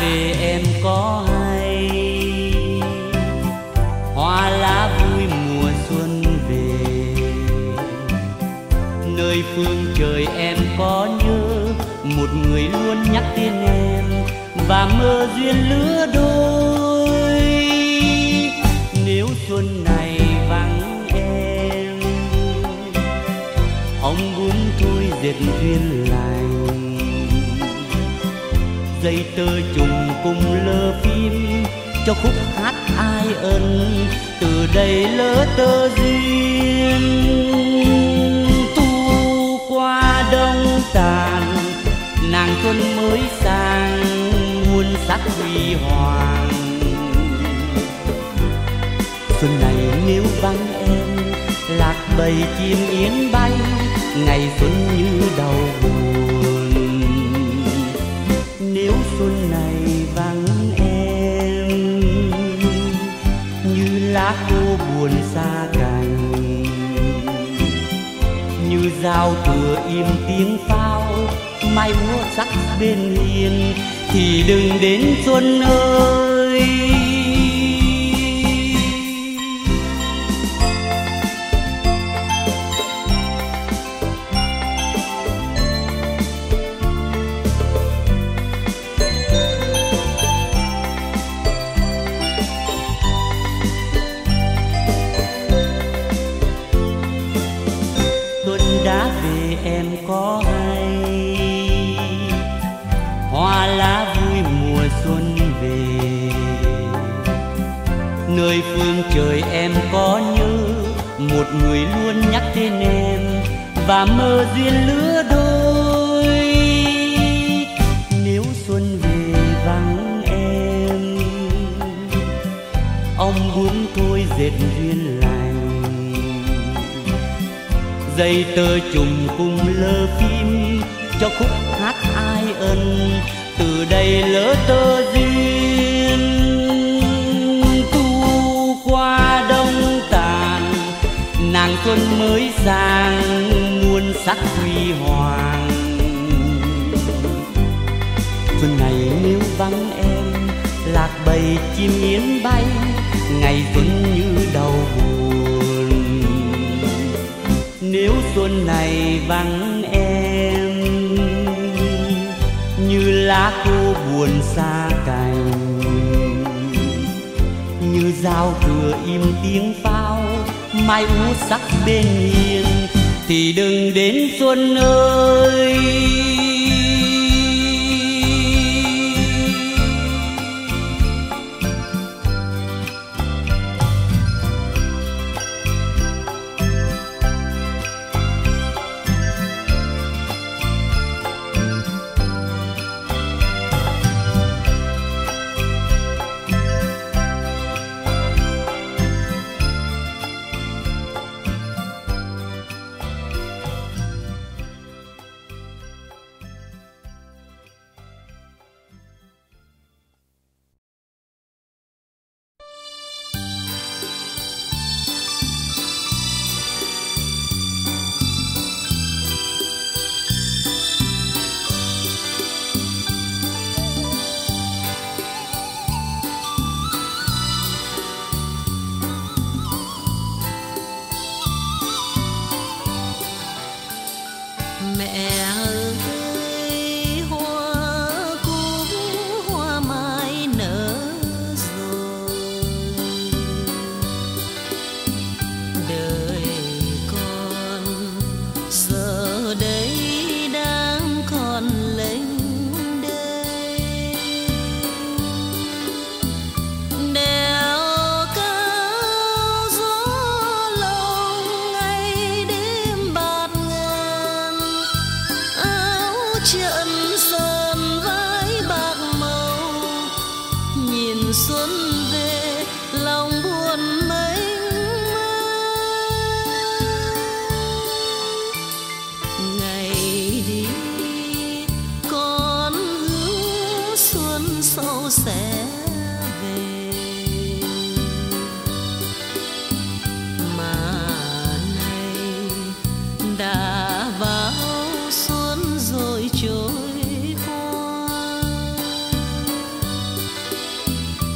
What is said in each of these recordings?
về em có hay, hoa lá vui mùa xuân về. Nơi phương trời em có nhớ một người luôn nhắc tên em và mơ duyên lứa đôi. Nếu xuân này vắng em, ông muốn thôi dệt duyên lành. Dây tơ trùng cùng lơ phim cho khúc hát ai ân, từ đây lỡ tơ duyên. Tu qua đông tàn, nàng xuân mới sang muôn sắc huy hoàng. Xuân này nếu vắng em, lạc bầy chim yến bay, ngày xuân như đau buồn. Nếu xuân này vắng em, như lá khô buồn xa cành, như dao thừa im tiếng pháo, mai múa sắc bên hiên, thì đừng đến xuân ơi. Đã về em có hay, hoa lá vui mùa xuân về. Nơi phương trời em có nhớ một người luôn nhắc tên em và mơ duyên lứa đôi. Nếu xuân về vắng em, ông muốn thôi dệt duyên lành. Dây tơ trùng cùng lơ phim cho khúc hát ai ân, từ đây lỡ tơ duyên. Tu qua đông tàn, nàng xuân mới sang muôn sắc huy hoàng. Xuân này nếu vắng em, lạc bầy chim yến bay, ngày xuân như đau buồn. Nếu xuân này vắng em, như lá khô buồn xa cành, như dao thừa im tiếng pháo, mai úa sắc bên hiên, thì đừng đến xuân ơi.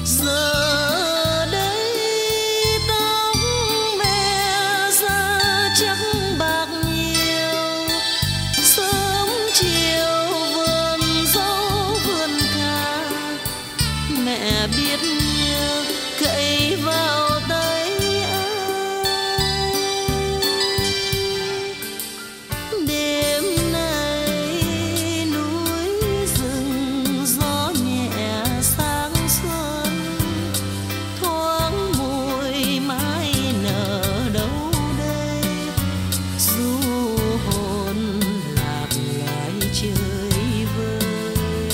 Giờ đây tóc mẹ già chắc bạc nhiều, sớm chiều vườn dâu vườn cà, mẹ biết nhớ cậy vào tay ai. Đêm nay núi rừng gió nhẹ sáng xuân, thoáng mùi mai nở đâu đây, du hồn lạc loài chơi vơi.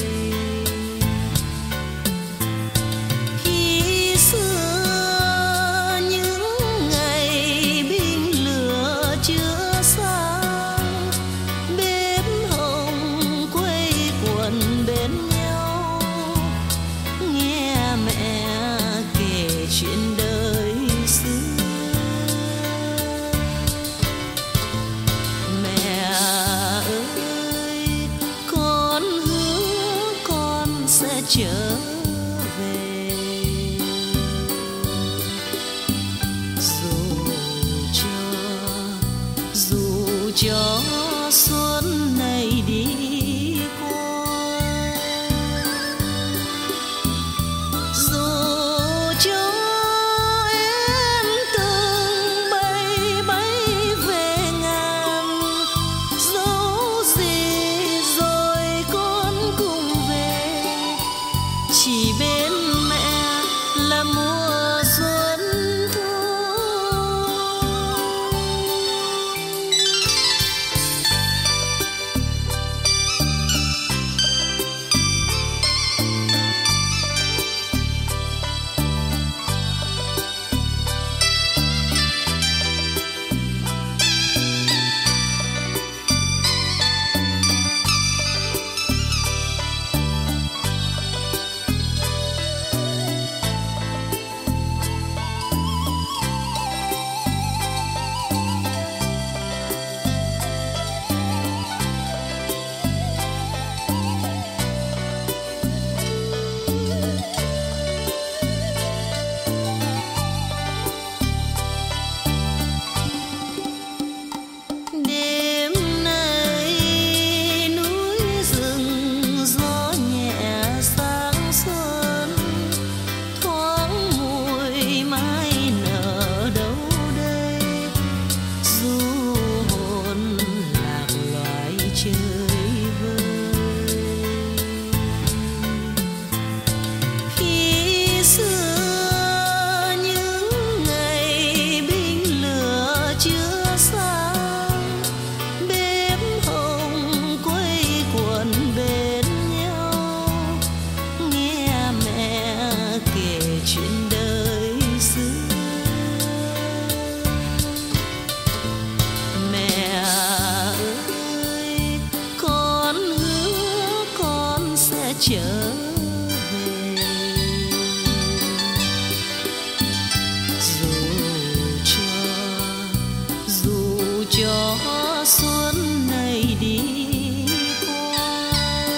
Khi xưa những ngày binh lửa chưa sang, bếp hồng quây quần bên nhau, nghe mẹ kể chuyện đời xưa. Mẹ ơi, con hứa con sẽ trở về, dù cho xuân này đi qua, dù cho em từng bay bay về ngàn, dẫu gì rồi con cùng về, chỉ bên mẹ là mùa xuân thôi. Đêm nay núi rừng gió nhẹ sáng xuân, thoáng mùi mai nở đâu đây, du hồn lạc loài chơi vơi. Khi xưa những ngày binh lửa chưa sang, bếp hồng quây quần bên nhau, nghe mẹ kể chuyện đời xưa. Mẹ ơi, con hứa con sẽ trở về, dù cho xuân này đi qua,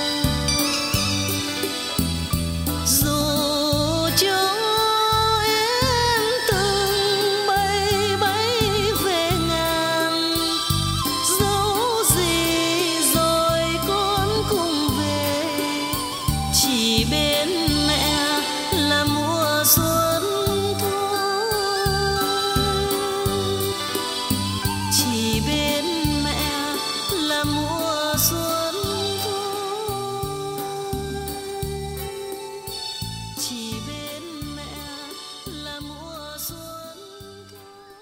dù cho em từng bay bay về ngàn, dẫu gì rồi con cùng về, chỉ bên mẹ là mùa xuân thôi. Chỉ bên mẹ là mùa xuân thôi. Chỉ bên mẹ là mùa xuân thôi.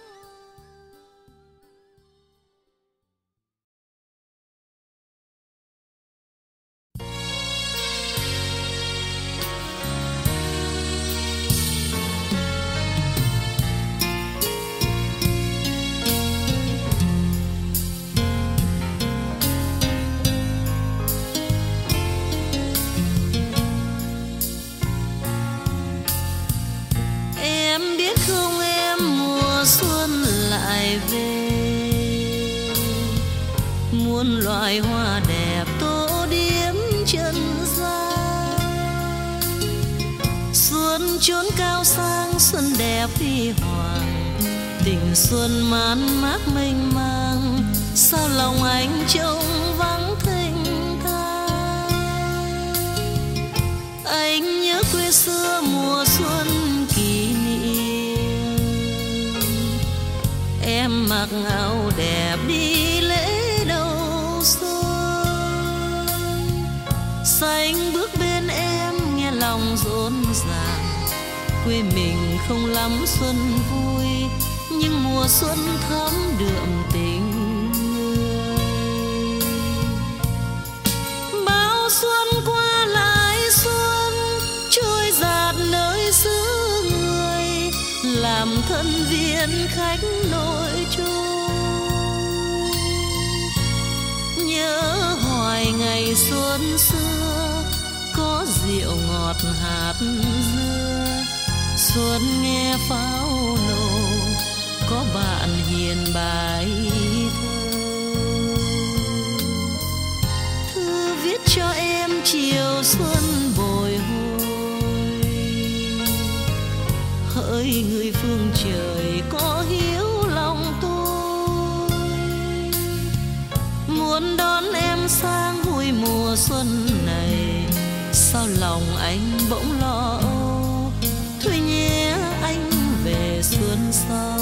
muôn loài hoa đẹp tô điểm chân gian. xuân chốn cao sang, xuân đẹp huy hoàng, tình xuân man mác mênh mang, sao lòng anh trông vắng thênh thang. Anh nhớ quê xưa mùa xuân kỷ niệm, em mặc áo đẹp đi lễ đầu xuân, xanh bước bên em nghe lòng rộn ràng. Quê mình không lắm xuân vui, nhưng mùa xuân thắm đượm tình người. Bao xuân qua lại xuân, trôi dạt nơi xứ người, làm thân viên khách nội trôi. Nhớ hoài ngày xuân xưa, có rượu ngọt hạt dưa, xuân nghe pháo nổ, có bạn hiền bài thơ. Thư viết cho em chiều xuân bồi hồi, hỡi người phương trời có hiếu lòng tôi, muốn đón em sang vui mùa xuân này. Sao lòng anh bỗng lo âu, thôi nhé anh về xuân sau.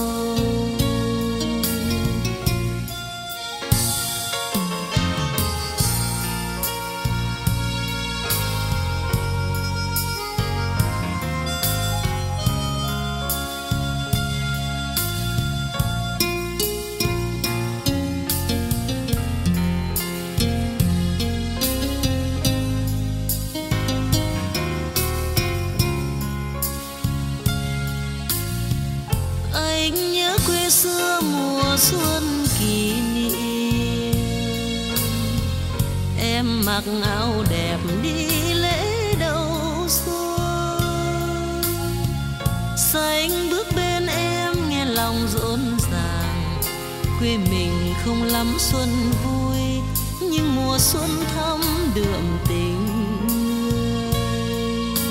Anh nhớ quê xưa mùa xuân kỷ niệm, em mặc áo đẹp đi lễ đầu xuân, xanh bước bên em nghe lòng rộn ràng. Quê mình không lắm xuân vui, nhưng mùa xuân thắm đượm tình người.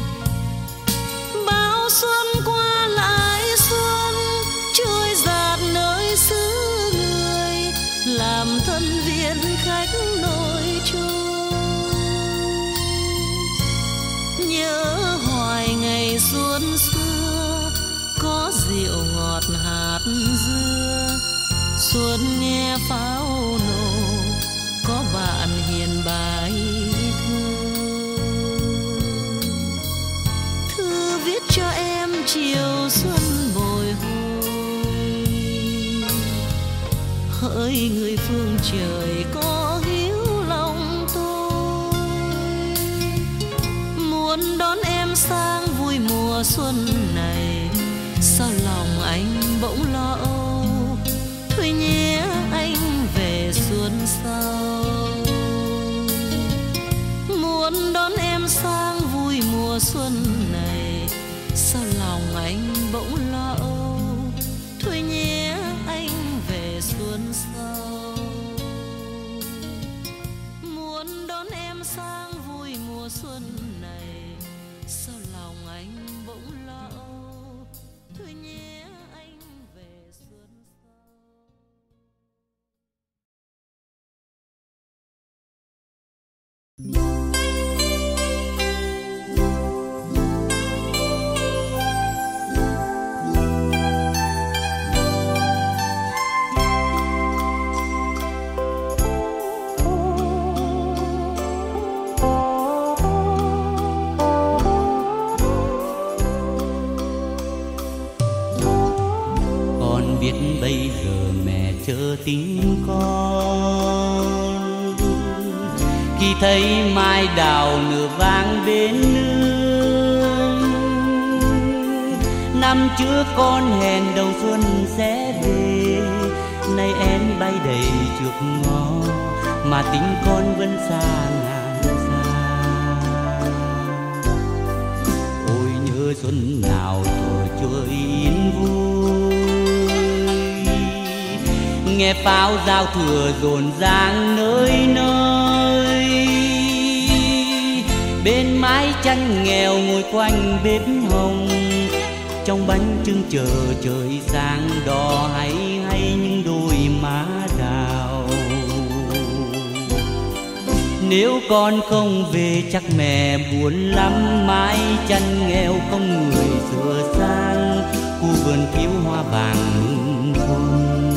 Bao xuân qua lại xuân, trôi dạt nơi xứ người, làm thân viên khách nội trôi. Nhớ hoài ngày xuân xưa, có rượu ngọt hạt dưa, xuân nghe pháo nổ, có bạn hiền bài thơ. Thư viết cho em chiều xuân bồi hồi, hỡi người phương trời có hiếu lòng tôi, muốn đón em sang vui mùa xuân này. Sao lòng anh bỗng lo âu, thôi nhé anh về xuân sau. Muốn đón em sang vui mùa xuân này, sao lòng anh bỗng lo âu, thôi nhé anh về xuân sau. Muốn đón em sang vui mùa xuân này, sao lòng anh bỗng lo âu, thôi nhé anh về xuân sau. Bây giờ mẹ chớ tính con, khi thấy mai đào nửa vàng bên nương. Năm trước con hẹn đầu xuân sẽ về, nay em bay đầy trước ngõ, mà tính con vẫn xa ngàn xa. Ôi nhớ xuân nào thở chơi yên vui, nghe pháo giao thừa rộn ràng nơi nơi. bên mái tranh nghèo ngồi quanh bếp hồng, trong bánh trưng chờ trời sáng đỏ hay hay những đôi má đào. Nếu con không về chắc mẹ buồn lắm, mái tranh nghèo không người sửa sang, khu vườn thiếu hoa vàng thơm.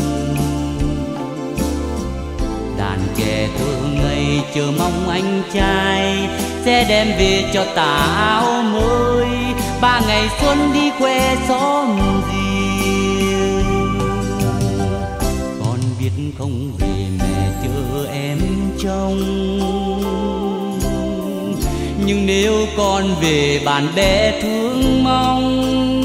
Đàn trẻ thơ ngây chờ mong anh trai sẽ đem về cho tà áo mới, 3 ngày xuân đi quê xóm riêng. Con biết không về mẹ chờ em trông, nhưng nếu con về bạn bè thương mong.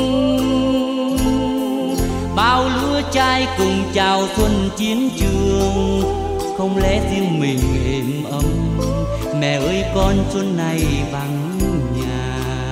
Bao lứa trai cùng chào xuân chiến trường, không lẽ riêng mình êm ấm. Mẹ ơi con xuân này vắng nhà.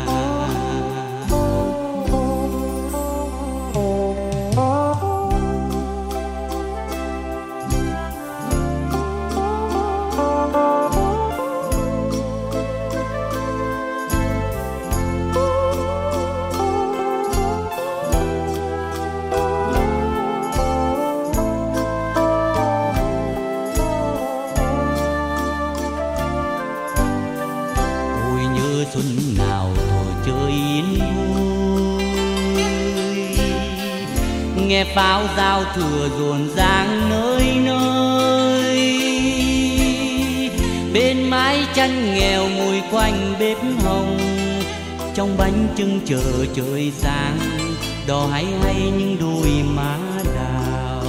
Xuân nào thổi chơi yên vui, nghe pháo giao thừa rộn ràng nơi nơi. Bên mái tranh nghèo ngồi quanh bếp hồng, trong bánh trưng chờ trời sáng đỏ hay hay những đôi má đào.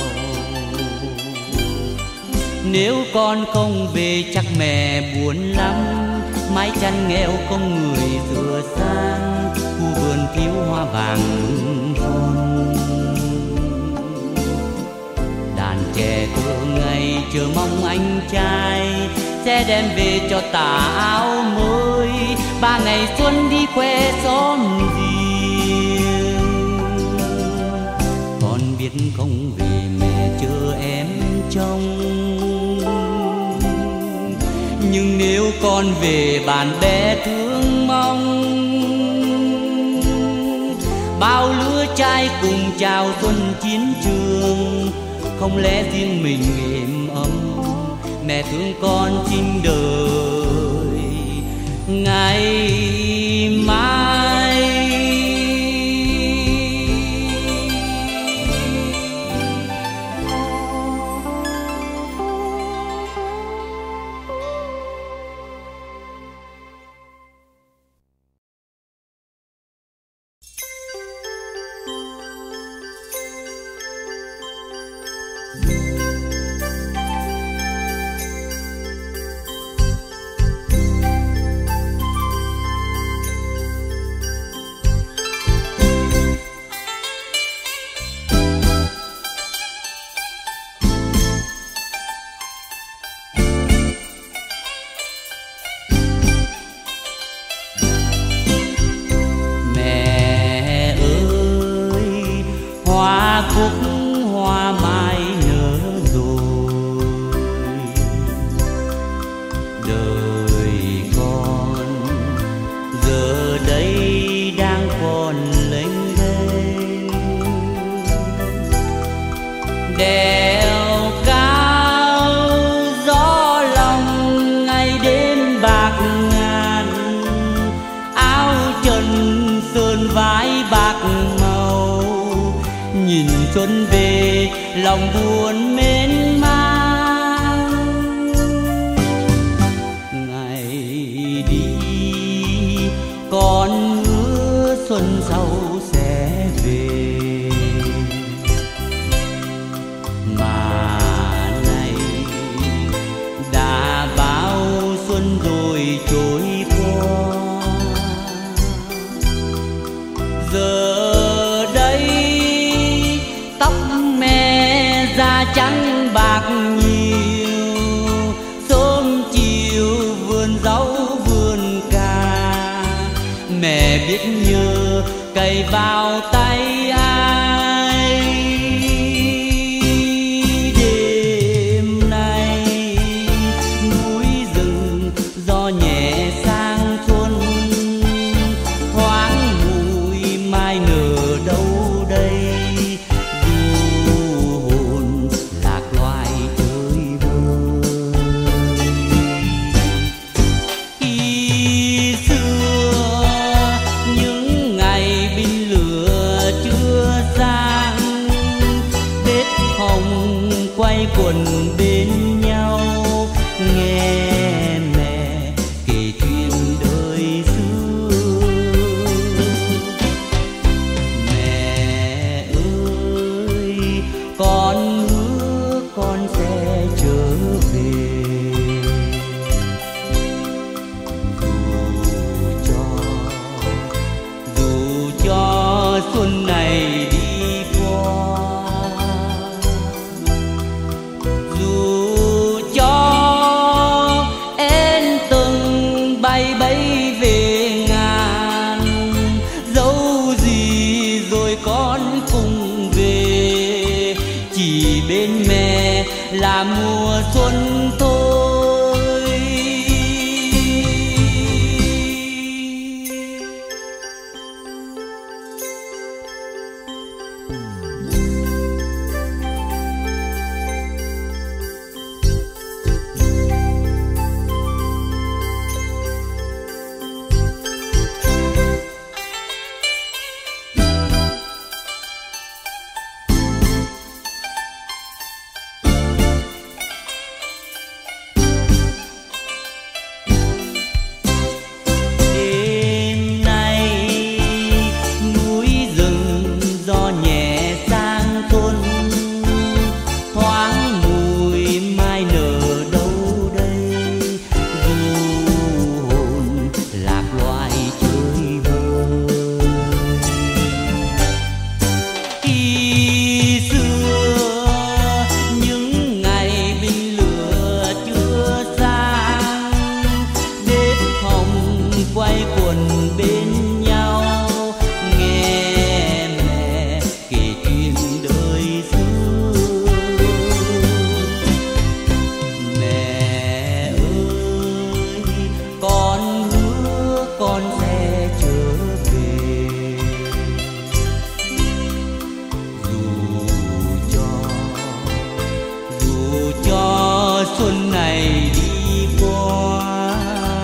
Nếu con không về chắc mẹ buồn lắm, mái tranh nghèo không người sửa sang, khu vườn thiếu hoa vàng thơm. Đàn trẻ thơ ngây chờ mong anh trai sẽ đem về cho tà áo mới, 3 ngày xuân đi quê xóm riêng. Con biết không về mẹ chờ em trông, nhưng nếu con về bạn bè thương mong. Bao lứa trai cùng chào xuân chiến trường, không lẽ riêng mình êm ấm. Mẹ thương con xin đời ngày mai. Hoa mai nở rồi, đời con giờ đây đang còn lênh đênh. Đèo cao gió lòng ngày đêm bạc ngàn, áo trần sườn vai bạc màu. Nhìn xuân về lòng buồn mến mang, ngày đi con hứa xuân sau sẽ về. Mà này đã bao xuân rồi trôi qua, giờ trắng bạc nhiều, sớm chiều vườn rau vườn cà. Mẹ biết nhớ cày vào tay ai. Đêm nay núi rừng gió nhẹ sang xuân, là mùa xuân thôi. Xuân này đi qua,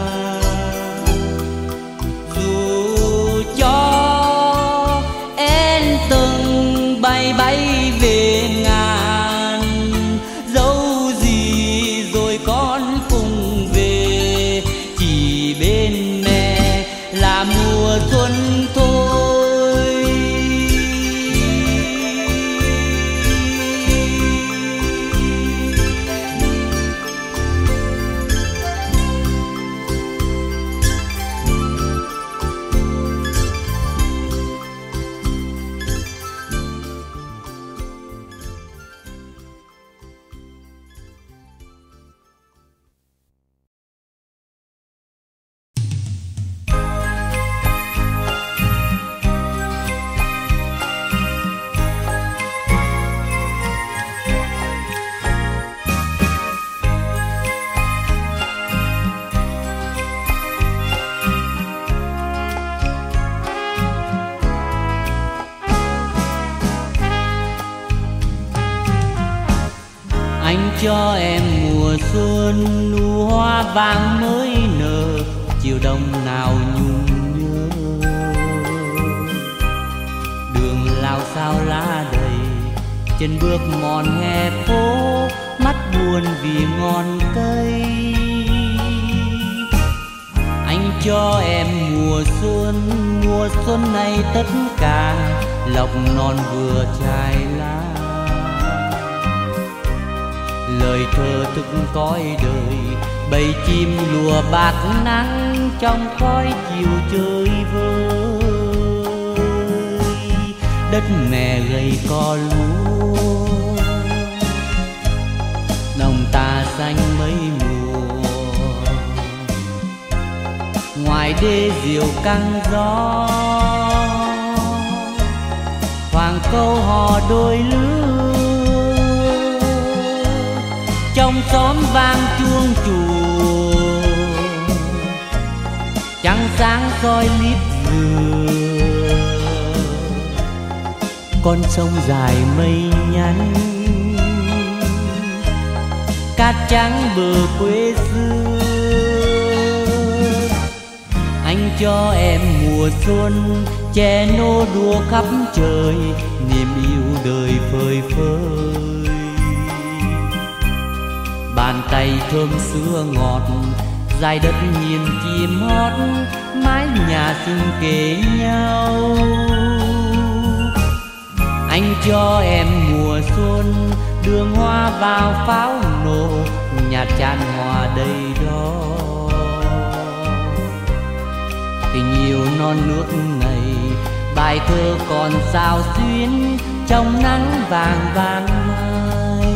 dù cho em từng bay bay về ngàn, dẫu gì rồi con cùng về, chỉ bên mẹ là mùa xuân thôi. Anh cho em mùa xuân nụ hoa vàng mới nở, chiều đông nào nhung nhớ. Đường lao sao lá đầy, chân bước mòn hè phố, mắt buồn vì ngọn cây. Anh cho em mùa xuân này tất cả lộc non vừa chai lá. Lời thơ thức cõi đời, bầy chim lùa bạc nắng trong khói chiều chơi vơi. Đất mẹ gầy co lúa, đồng ta xanh mấy mùa. Ngoài đê diều căng gió, hoàng câu hò đôi lứa. Trong xóm vang chuông chùa, trăng sáng soi lít dừa. Con sông dài mây nhắn, cát trắng bờ quê xưa. Anh cho em mùa xuân, che nô đùa khắp trời, niềm yêu đời phơi phới. Bàn tay thơm sữa ngọt, dài đất nhìn chim hót, mái nhà xinh kề nhau. Anh cho em mùa xuân, đường hoa vào pháo nổ, nhạt tràn hoa đầy đó. Tình yêu non nước này, bài thơ còn sao xuyến trong nắng vàng vàng mai.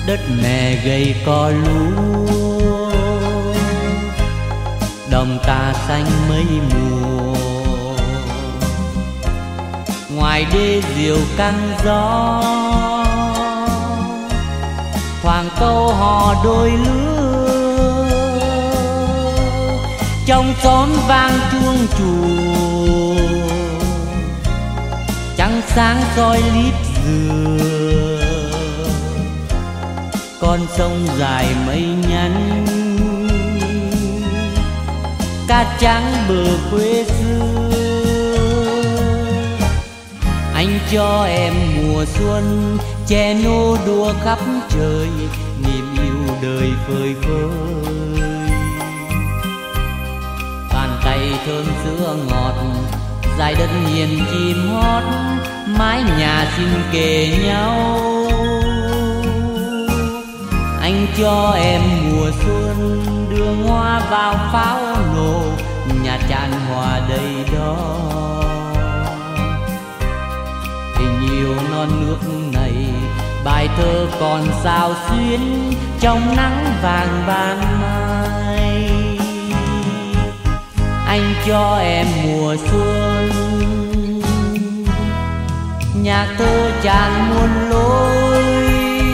đất mẹ gầy cỏ lúa, đồng ta xanh mây mùa. Ngoài đê diều căng gió, thoảng câu hò đôi lứa. Trong xóm vang chuông chùa, trăng sáng soi líp dừa. Con sông dài mây nhắn, cát trắng bờ quê xưa. Anh cho em mùa xuân che nô đua khắp trời, niềm yêu đời phơi phới. Bàn tay thơm sữa ngọt, dải đất hiền chim hót, mái nhà xin kề nhau. Anh cho em mùa xuân đường hoa vào pháo nổ, nhà tràn hòa đầy đó. Tình yêu non nước này, bài thơ còn sao xuyến trong nắng vàng ban mai. Anh cho em mùa xuân, nhạc thơ tràn muôn lối.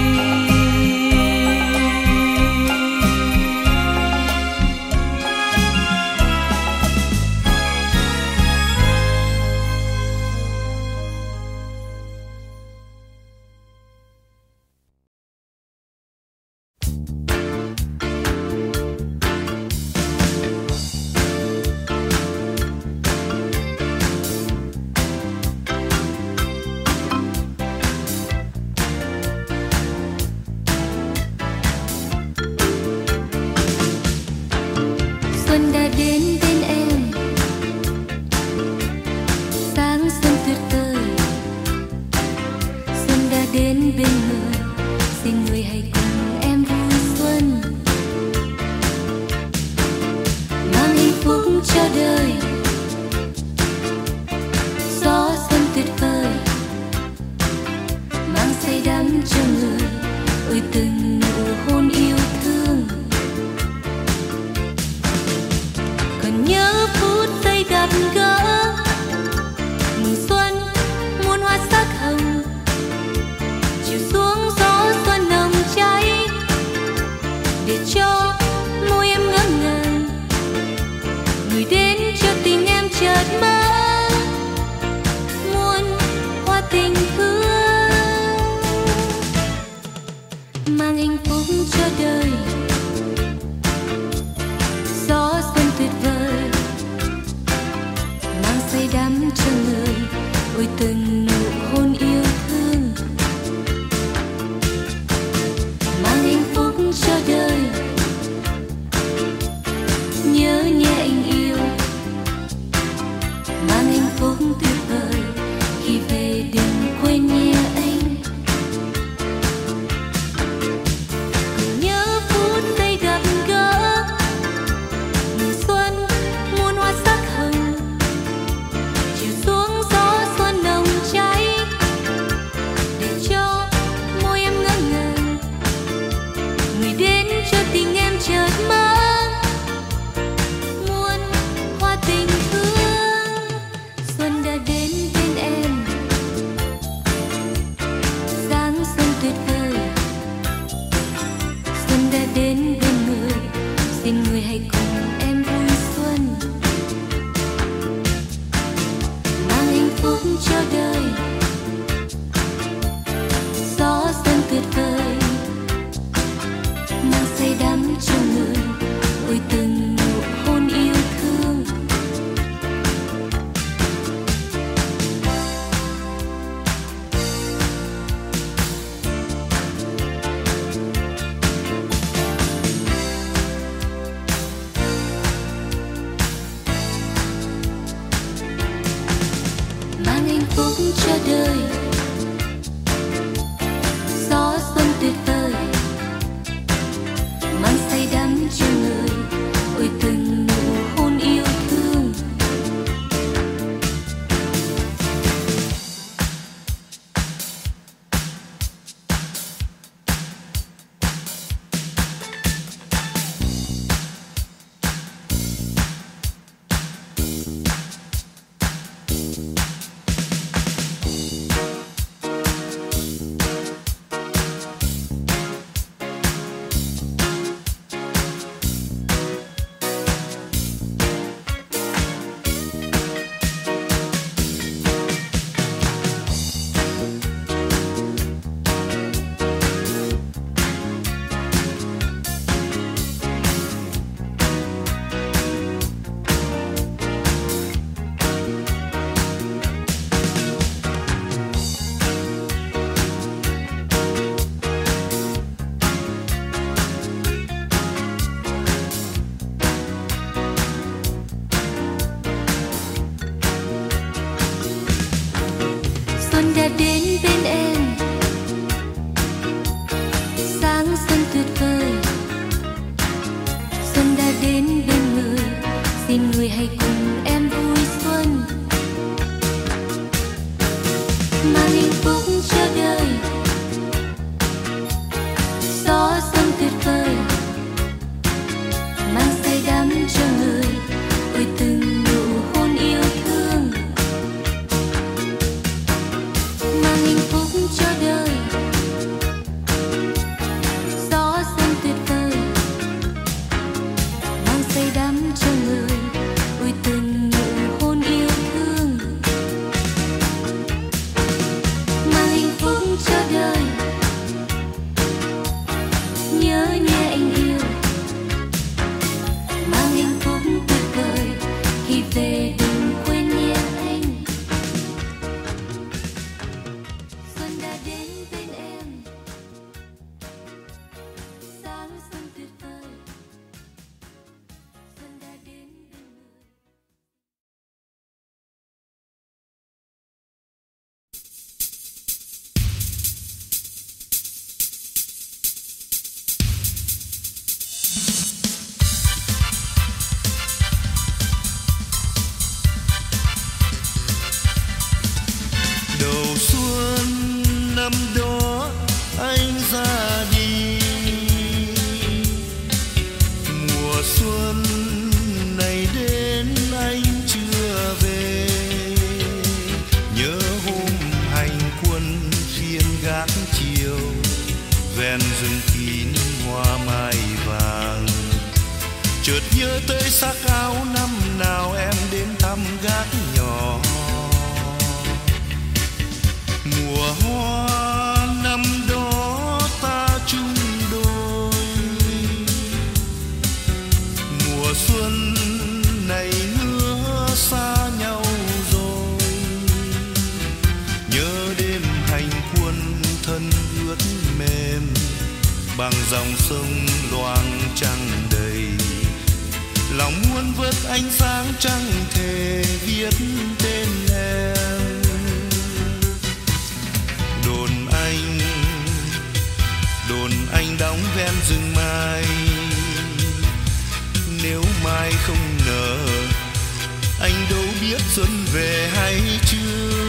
Xuân đã đến bên em, sáng xuân tuyệt vời. Xuân đã đến bên người, xin người hãy cùng em vui xuân, mang hạnh phúc cho đời. Gió xuân tuyệt vời, mang say đắm cho người, ơi từng nụ hôn yêu thương. Nhớ phút giây gặp gỡ, mừng xuân muôn hoa sắc hồng, chiều xuống gió xuân nồng cháy, để cho môi em ngỡ ngàng, người đến cho tim đã đến bên em, sáng xuân tuyệt vời. Xuân đã đến bên người, xin người hãy cùng em vui xuân, mang hạnh phúc cho đời. Gió xuân tuyệt vời, mang say đắm cho người, ôi từng nụ hôn yêu thương, mang hạnh phúc cho đời. Gió xuân tuyệt vời, mang say đắm cho người, ôi từng nụ hôn yêu thương, mang hạnh phúc cho đời. Nhớ nhé anh yêu, mang hạnh phúc tuyệt vời, khi về đừng quên nhé anh. Xuân đã đến bên em, sáng xuân tuyệt vời. Xuân đã đến bên người. Đầu xuân năm đó anh ra đi, mùa xuân này đến anh chưa về. Nhớ hôm hành quân phiên gác chiều, ven rừng kín hoa mai vàng. Chợt nhớ tới sắc áo năm nào em đến thăm gác nhỏ. Mùa hoa năm đó ta chung đôi, mùa xuân này nữa xa nhau rồi. Nhớ đêm hành quân thân ướt mềm, bằng dòng sông loang trăng đầy. Lòng muốn vớt ánh sáng trăng thề viết tên em. Đồn anh đóng ven rừng mai, nếu mai không nở anh đâu biết xuân về hay chưa.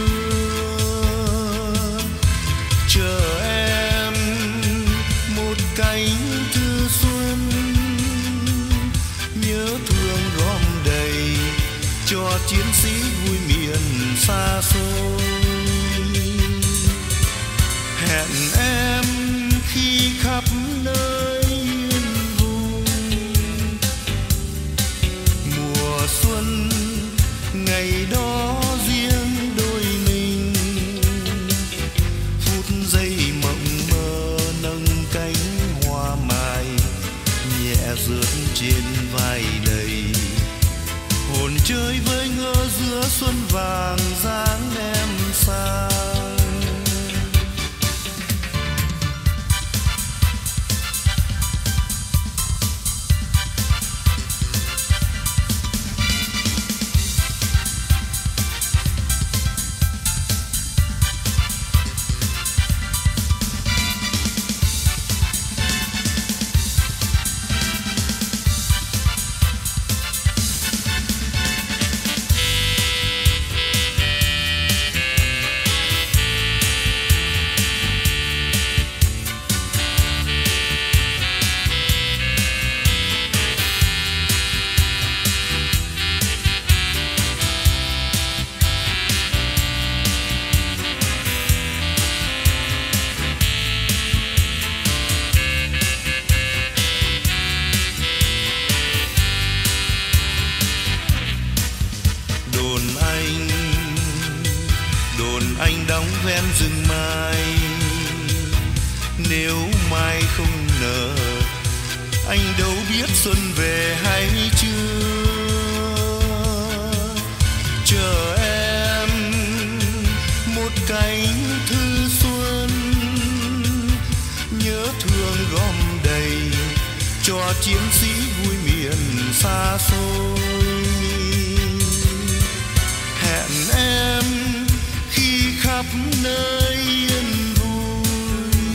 Chờ em một cánh thư xuân, nhớ thương gom đầy cho chiến sĩ vui miền xa xôi. Hẹn em khi khắp nơi yên vui, mùa xuân ngày đó riêng đôi mình. Phút giây mộng mơ nâng cánh hoa mai, nhẹ rớt trên vai đầy. Hồn chơi với ngỡ giữa xuân vàng dáng em sang. Đồn anh đóng ven rừng mai, nếu mai không nở anh đâu biết xuân về hay chưa. Chờ em một cánh thư xuân, nhớ thương gom đầy cho chiến sĩ vui miền xa xôi. Hẹn em khi khắp khắp nơi yên vui.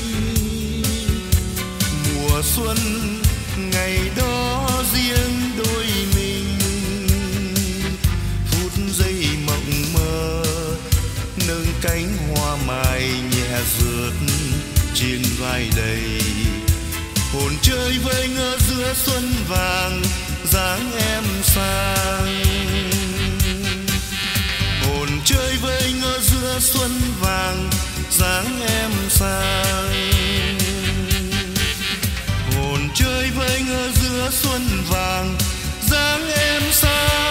Mùa xuân ngày đó riêng đôi mình, phút giây mộng mơ nâng cánh hoa mai nhẹ rượt trên vai đầy. Hồn chơi với ngỡ giữa xuân vàng dáng em sang. Hồn chơi với ngỡ giữa xuân vàng dáng em sang. Hồn chơi với ngỡ giữa xuân vàng dáng em sang.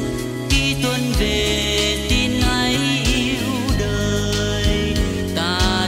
Về tin hãy yêu đời ta.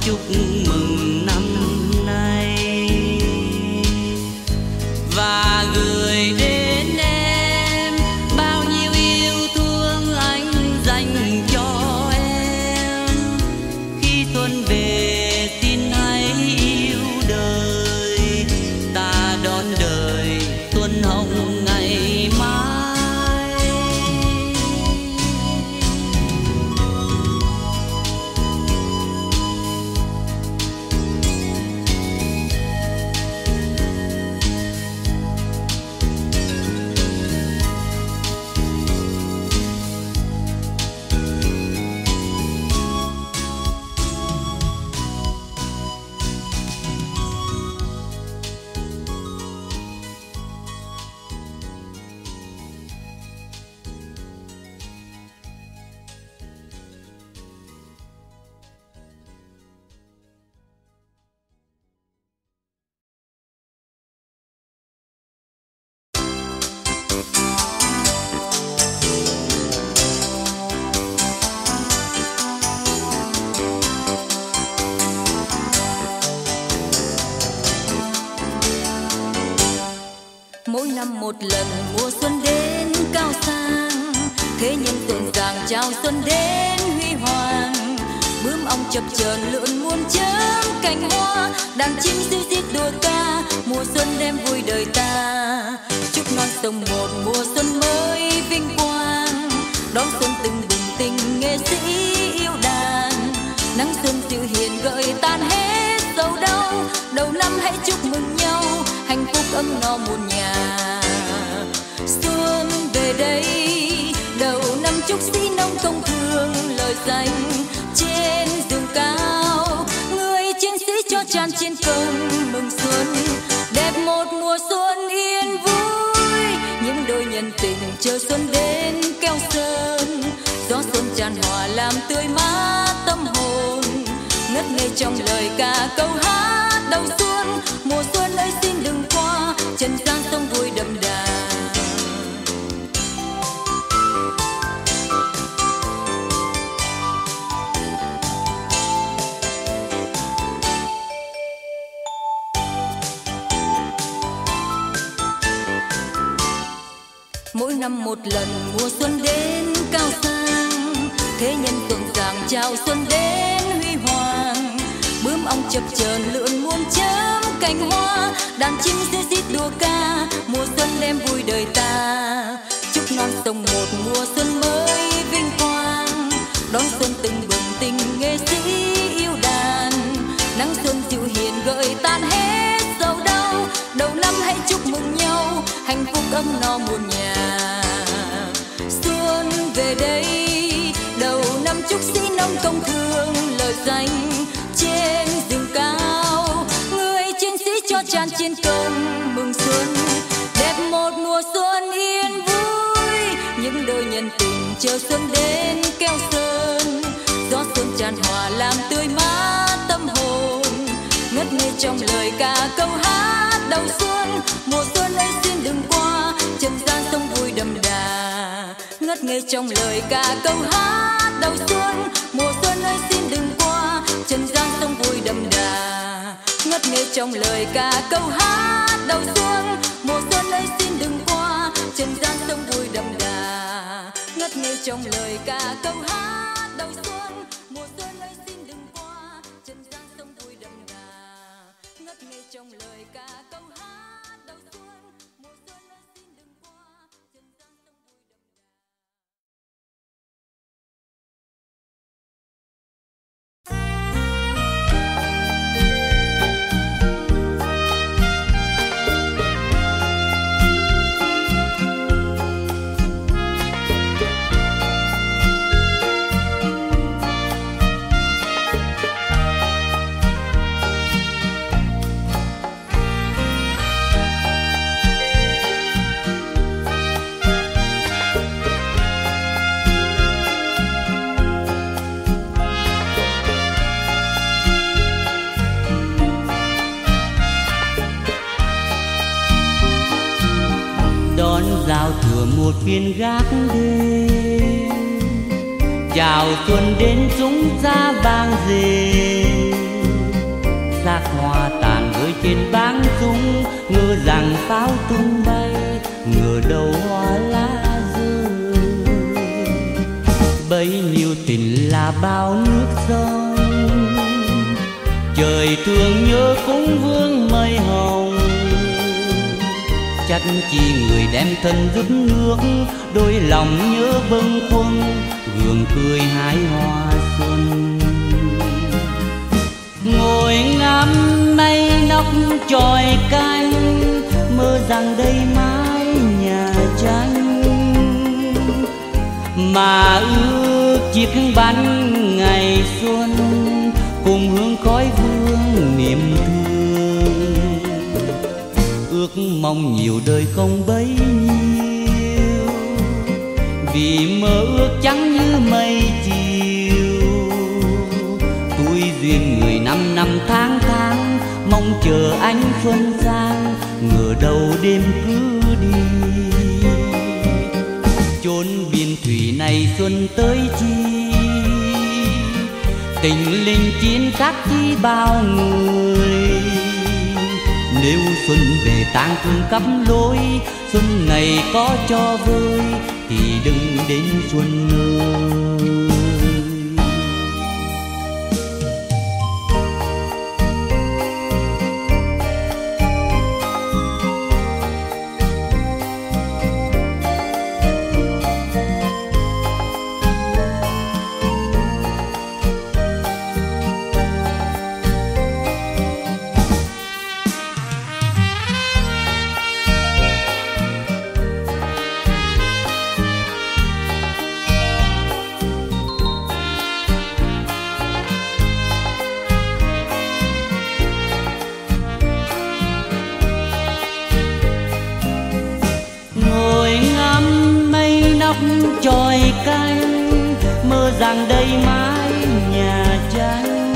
chúc mừng năm nay và gửi đến em bao nhiêu yêu thương anh dành cho em. Khi xuân về xin hãy yêu đời, ta đón đời xuân hồng ngày mai. Mỗi năm một lần mùa xuân đến cao sang, thế nhân rộn ràng chào xuân đến huy hoàng. Bướm ong chập chờn lượn muôn chớm cành hoa, đàn chim ríu rít đua ca, mùa xuân đem vui đời ta. Chúc non sông một mùa xuân mới vinh quang, đón xuân từng bừng tình nghệ sĩ yêu đàn. Nắng xuân dịu hiền gợi tan hết sầu đau, đầu năm hãy chúc mừng nhau, hạnh phúc ấm no muôn nhà. Xuân về đây đầu năm chúc sĩ nông công thương lời danh trên rừng cao. Người chiến sĩ cho tràn chiến công mừng xuân, đẹp một mùa xuân yên vui. Những đôi nhân tình chờ xuân đến keo sơn, gió xuân tràn hòa làm tươi mát tâm hồn. Ngất ngây trong lời ca câu hát đầu xuân, mùa xuân ơi xin đừng qua, trần gian sông vui đậm đà. Mỗi năm một lần mùa xuân đến cao sang, thế nhân rộn ràng chào xuân đến huy hoàng. Bướm ong chập chờn lượn muôn chớm cành hoa, đàn chim ríu rít đua ca, mùa xuân đem vui đời ta. Chúc non sông một mùa xuân mới vinh quang, đón xuân từng bừng tình nghệ sĩ yêu đàn. Nắng xuân dịu hiền gợi tan hết sầu đau, đầu năm hãy chúc mừng nhau, hạnh phúc ấm no muôn nhà. Xuân về đây đầu năm chúc sĩ nông công thương lời danh trên rừng cao. Người chiến sĩ cho tràn chiến công mừng xuân, đẹp một mùa xuân yên vui. Những đôi nhân tình chờ xuân đến keo sơn, gió xuân tràn hòa làm tươi mát tâm hồn. Ngất ngây trong lời ca câu hát đầu xuân, mùa xuân ấy xin đừng qua, trần gian sông vui đậm đà. Ngất ngây trong lời ca câu hát đầu xuân, mùa xuân ơi xin đừng qua, trần gian sông vui đậm đà. Ngất ngây trong lời ca câu hát đầu xuân, mùa xuân ơi xin đừng qua, trần gian sông vui đậm đà. Ngất ngây trong lời ca câu hát đầu xuân, mùa xuân ơi xin đừng qua, trần gian sông vui đậm đà. Ngất ngây trong lời ca câu hát đầu xuân, mùa xuân ơi xin đừng qua, trần gian sông vui đậm đà. giao thừa một viên gác đêm, chào xuân đến chúng ta vang rền. sắc hoa tàn rơi trên báng súng, ngờ rằng pháo tung bay, ngờ đầu hoa lá rơi. Bấy nhiêu tình là bao nước sông, trời thương nhớ cũng vương mây hồng. Chắc chi người đem thân giúp nước, đôi lòng nhớ bâng khuâng, gượng cười hái hoa xuân. Ngồi ngắm mây nóc chòi canh, mơ rằng đây mái nhà tranh, mà ước chiếc bánh ngày xuân cùng hương khói vương niềm thương. Ước mong nhiều đời không bấy nhiêu, vì mơ ước trắng như mây chiều. Tôi duyên người năm tháng tháng, mong chờ ánh xuân sang, ngờ đâu đêm cứ đi. Chốn biên thủy này xuân tới chi, tình linh chiến khác chi bao người. Nếu xuân về tang thương cắm lối, xuân này có cho vơi thì đừng đến xuân ơi. Chòi canh, mơ rằng đây mái nhà tranh,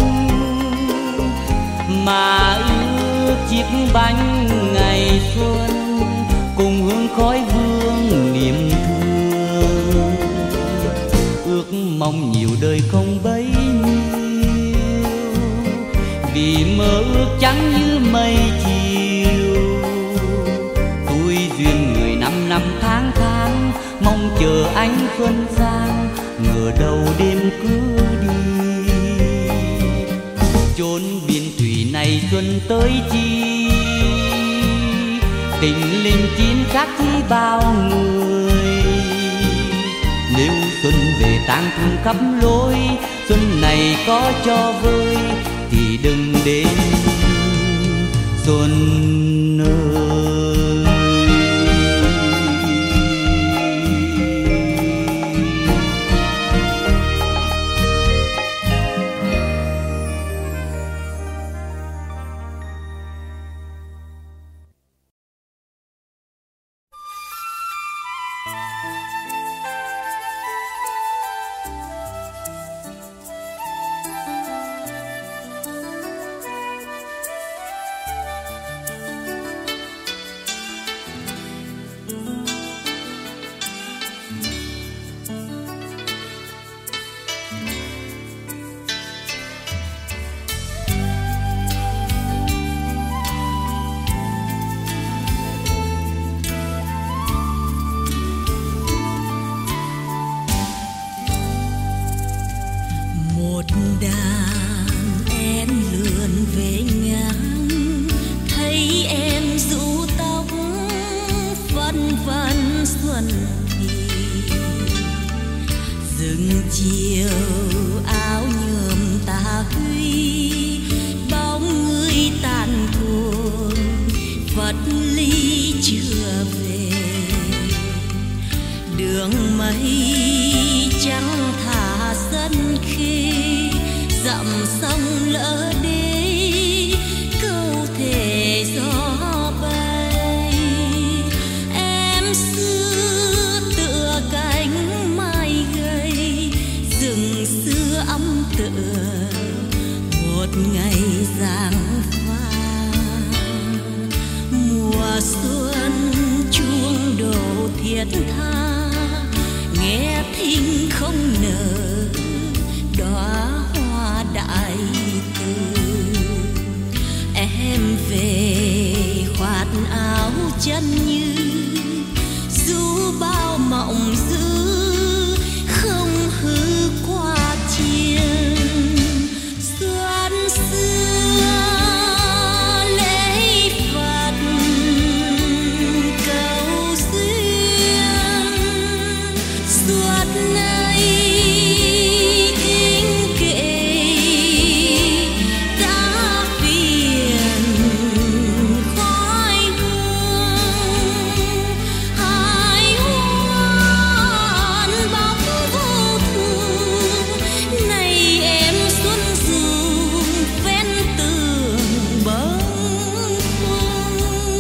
mà ước chiếc bánh ngày xuân cùng hương khói vương niềm thương. Ước mong nhiều đời không bấy nhiêu, vì mơ ước trắng như mây chiều. Tôi duyên người năm tháng tháng, mong chờ ánh xuân sang, ngờ đâu đêm cứ đi. Chốn biên thủy này xuân tới chi, tình linh chiến khác chi bao người. Nếu xuân về tang thương khắp lối, xuân này có cho vơi thì đừng đến xuân ơi. Xuân chuông đồ thiết tha nghe chân như dù bao mộng dữ không hư qua chiên xuân xưa lễ Phật cầu duyên suốt nay kính kệ đã phiền khói hương hài hoan bóng vô thường này em xuân dù ven tường bâng khuâng.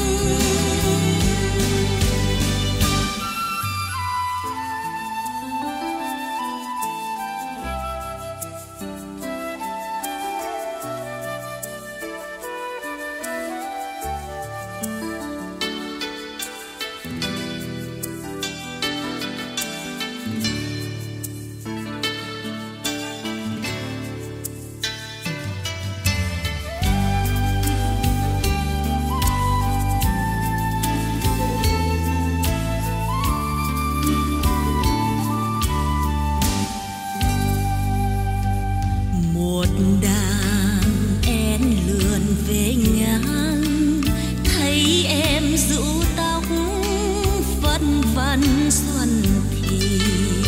Một đàn én lượn về ngàn thấy em rũ tóc phân vân xuân thì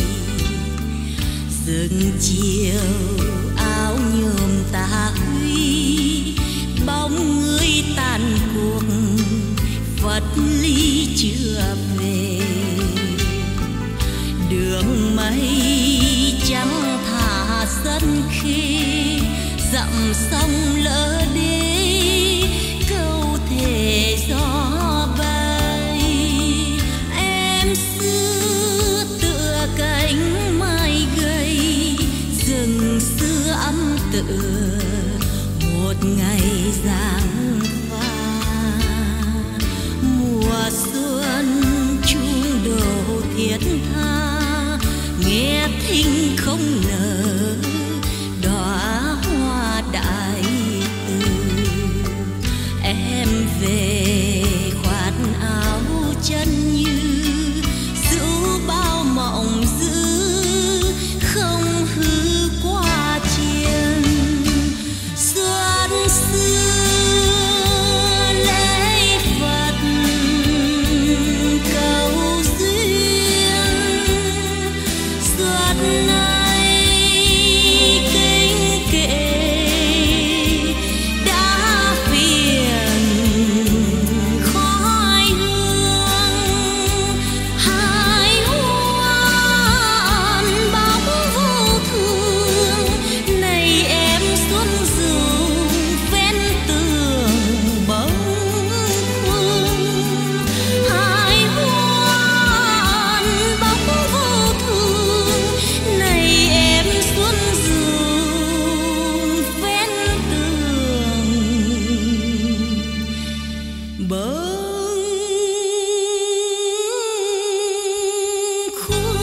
rừng chiều áo nhuộm tà huy bóng người tàn cuộc Phật ly chưa về đường mây trắng thả sân khi dặm sông lỡ đi câu thể gió bay em xưa tựa cánh mai gầy rừng xưa âm tựa một ngày giáng hoa mùa xuân chuông đồ thiết tha nghe thinh không nở đóa hoa đại từ em về khoác áo chân như giữ bao mộng dữ không hư qua chiên xuân xưa lễ Phật cầu duyên suốt nay kính kệ đã phiền khói hương hài hoan bóng vô thường này em xuân dù ven tường bâng khuâng hài hoan bóng vô thường này em xuân dù ven tường bâng khuâng.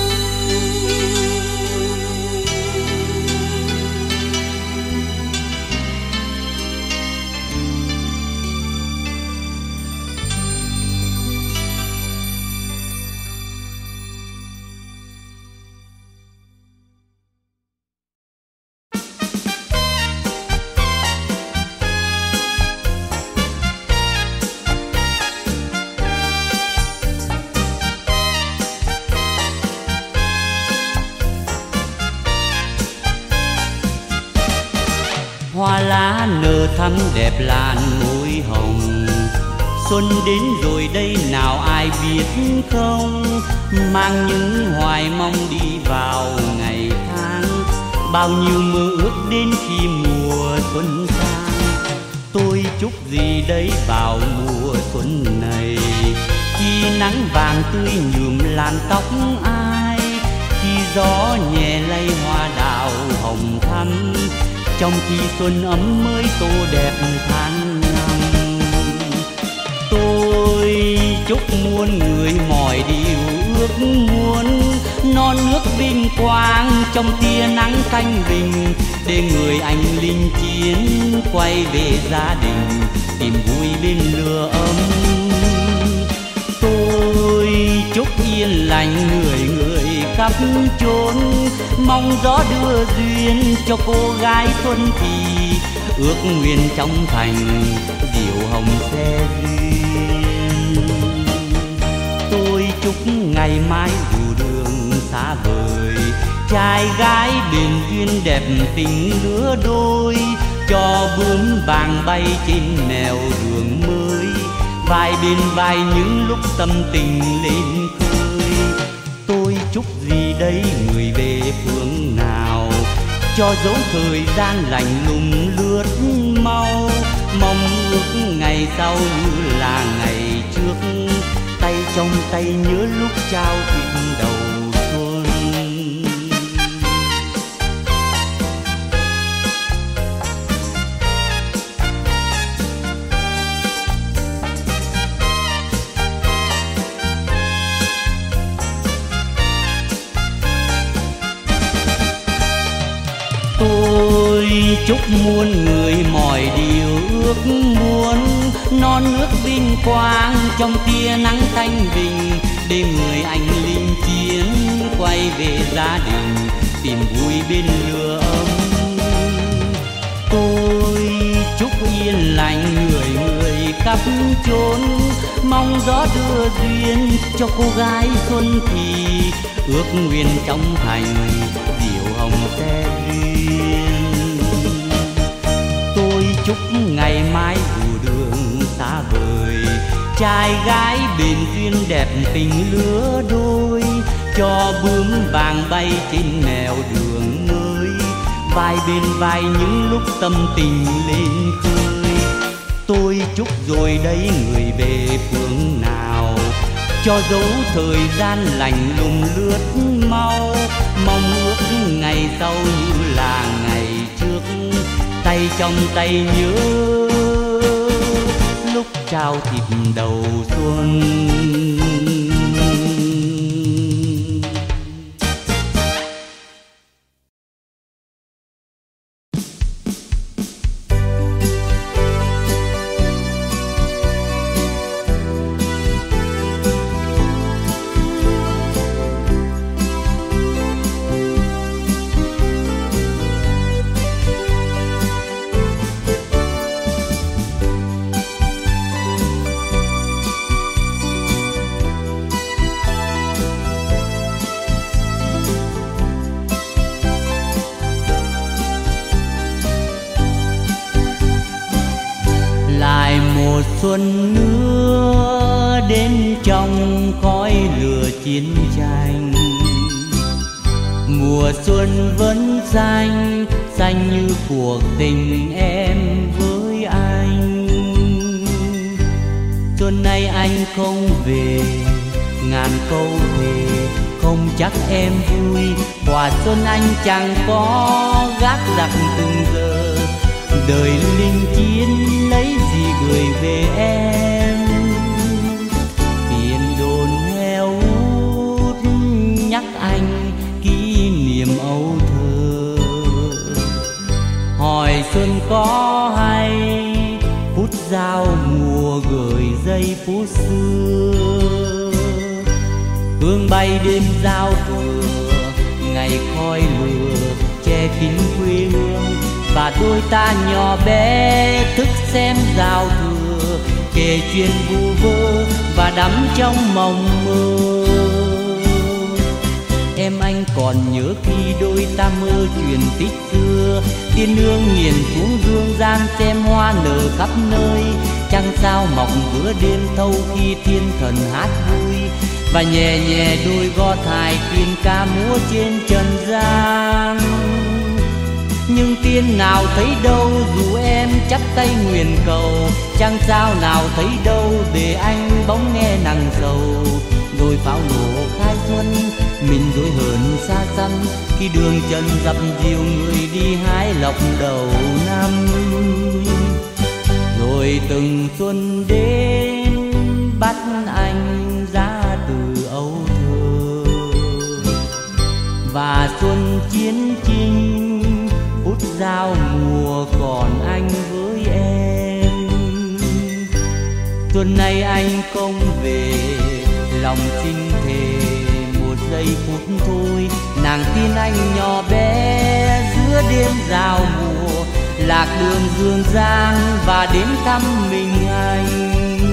Hoa lá nở thắm đẹp làn môi hồng xuân đến rồi đây nào ai biết không mang những hoài mong đi vào ngày tháng bao nhiêu mơ ước đến khi mùa xuân sang tôi chúc gì đây vào mùa xuân này khi nắng vàng tươi nhuộm làn tóc ai khi gió nhẹ lay hoa đào hồng thắm trong khi xuân ấm mới tô đẹp tháng năm. Tôi chúc muôn người mọi điều ước muốn non nước vinh quang trong tia nắng thanh bình để người anh linh chiến quay về gia đình tìm vui bên lửa ấm. yên lành người người khắp chốn, mong gió đưa duyên cho cô gái xuân thì ước nguyện trong thành diệu hồng xe duyên. Tôi chúc ngày mai dù đường xa vời, trai gái bền duyên đẹp tình lứa đôi, cho bướm vàng bay trên nẻo đường mới, vai bên vai những lúc tâm tình lên khơi. Tôi chúc gì đây người về phương nào, cho dấu thời gian lạnh lùng lướt mau, mong ước ngày sau như là ngày trước, tay trong tay nhớ lúc trao thịt đầu xuân. Tôi chúc muôn người mọi điều ước muốn, non nước vinh quang trong tia nắng thanh bình, để người anh linh chiến quay về gia đình tìm vui bên lửa ấm. Tôi chúc yên lành người người khắp chốn, mong gió đưa duyên cho cô gái xuân thì ước nguyện trong thành diệu hồng xe duyên. Tôi chúc ngày mai dù đường xa vời, trai gái bền duyên đẹp tình lứa đôi, cho bướm vàng bay trên nẻo đường mới, vai bên vai những lúc tâm tình lên khơi. Tôi chúc rồi đấy người về phương nào, cho dấu thời gian lạnh lùng lướt mau, mong ước ngày sau như là ngày trước, tay trong tay nhớ lúc trao thịt đầu xuân. Xuân nữa đến trong khói lửa chiến tranh, mùa xuân vẫn xanh xanh như cuộc tình em với anh. Xuân nay anh không về, ngàn câu thề không chắc em vui, quà xuân anh chẳng có gác giặc từng giờ, đời linh chiến lấy gì gửi về em. Tiền đồn heo hút nhắc anh kỷ niệm âu thơ, hỏi xuân có hay phút giao mùa gửi giây phút xưa. Hương bay đêm giao thừa, ngày khói lửa che kín quê hương, và đôi ta nhỏ bé thức xem giao thừa, kể chuyện vu vơ và đắm trong mộng mơ. Em anh còn nhớ khi đôi ta mơ chuyện tích xưa, tiên nương nghiền xuống dương gian xem hoa nở khắp nơi, trăng sao mọc giữa đêm thâu khi thiên thần hát vui, và nhẹ nhẹ đôi gót hài tiên ca múa trên trần gian. Nhưng tiên nào thấy đâu dù em chắp tay nguyện cầu, chẳng sao nào thấy đâu để anh bóng nghe nặng sầu. Rồi pháo nổ khai xuân, mình dối hờn xa xăm, khi đường trần dập dìu người đi hái lộc đầu năm. Rồi từng xuân đến bắt anh ra từ âu thơ, và xuân chiến chinh phút giao mùa còn anh với em. Tuần này anh không về, lòng xin thề giây phút thôi. Nàng tin anh nhỏ bé giữa đêm giao mùa, lạc đường dương gian và đến thăm mình anh.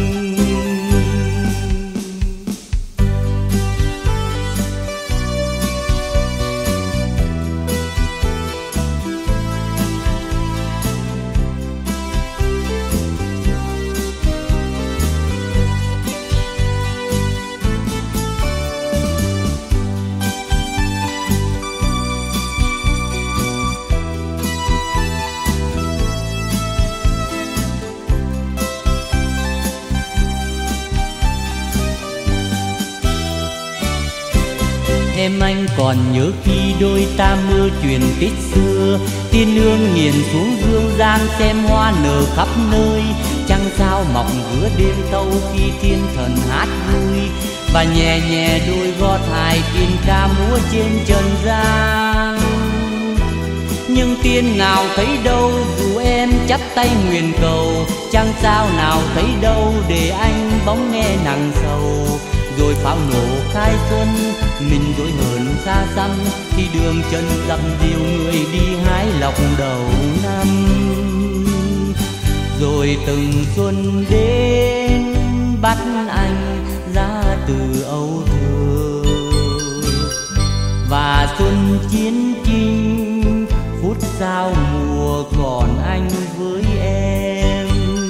Em anh còn nhớ khi đôi ta mơ chuyện Tết xưa, tiên nương hiền xuống dương gian xem hoa nở khắp nơi. Trăng sao mọc giữa đêm tâu khi thiên thần hát vui, và nhẹ nhẹ đôi gót hài tiên ca múa trên trần gian. Nhưng tiên nào thấy đâu dù em chắp tay nguyện cầu, trăng sao nào thấy đâu để anh bóng nghe nặng sầu. Rồi pháo nổ khai xuân, mình dối hờn xa xăm, khi đường chân dặm dìu người đi hái lộc đầu năm. Rồi từng xuân đến bắt anh ra từ âu thơ, và xuân chiến chinh phút giao mùa còn anh với em.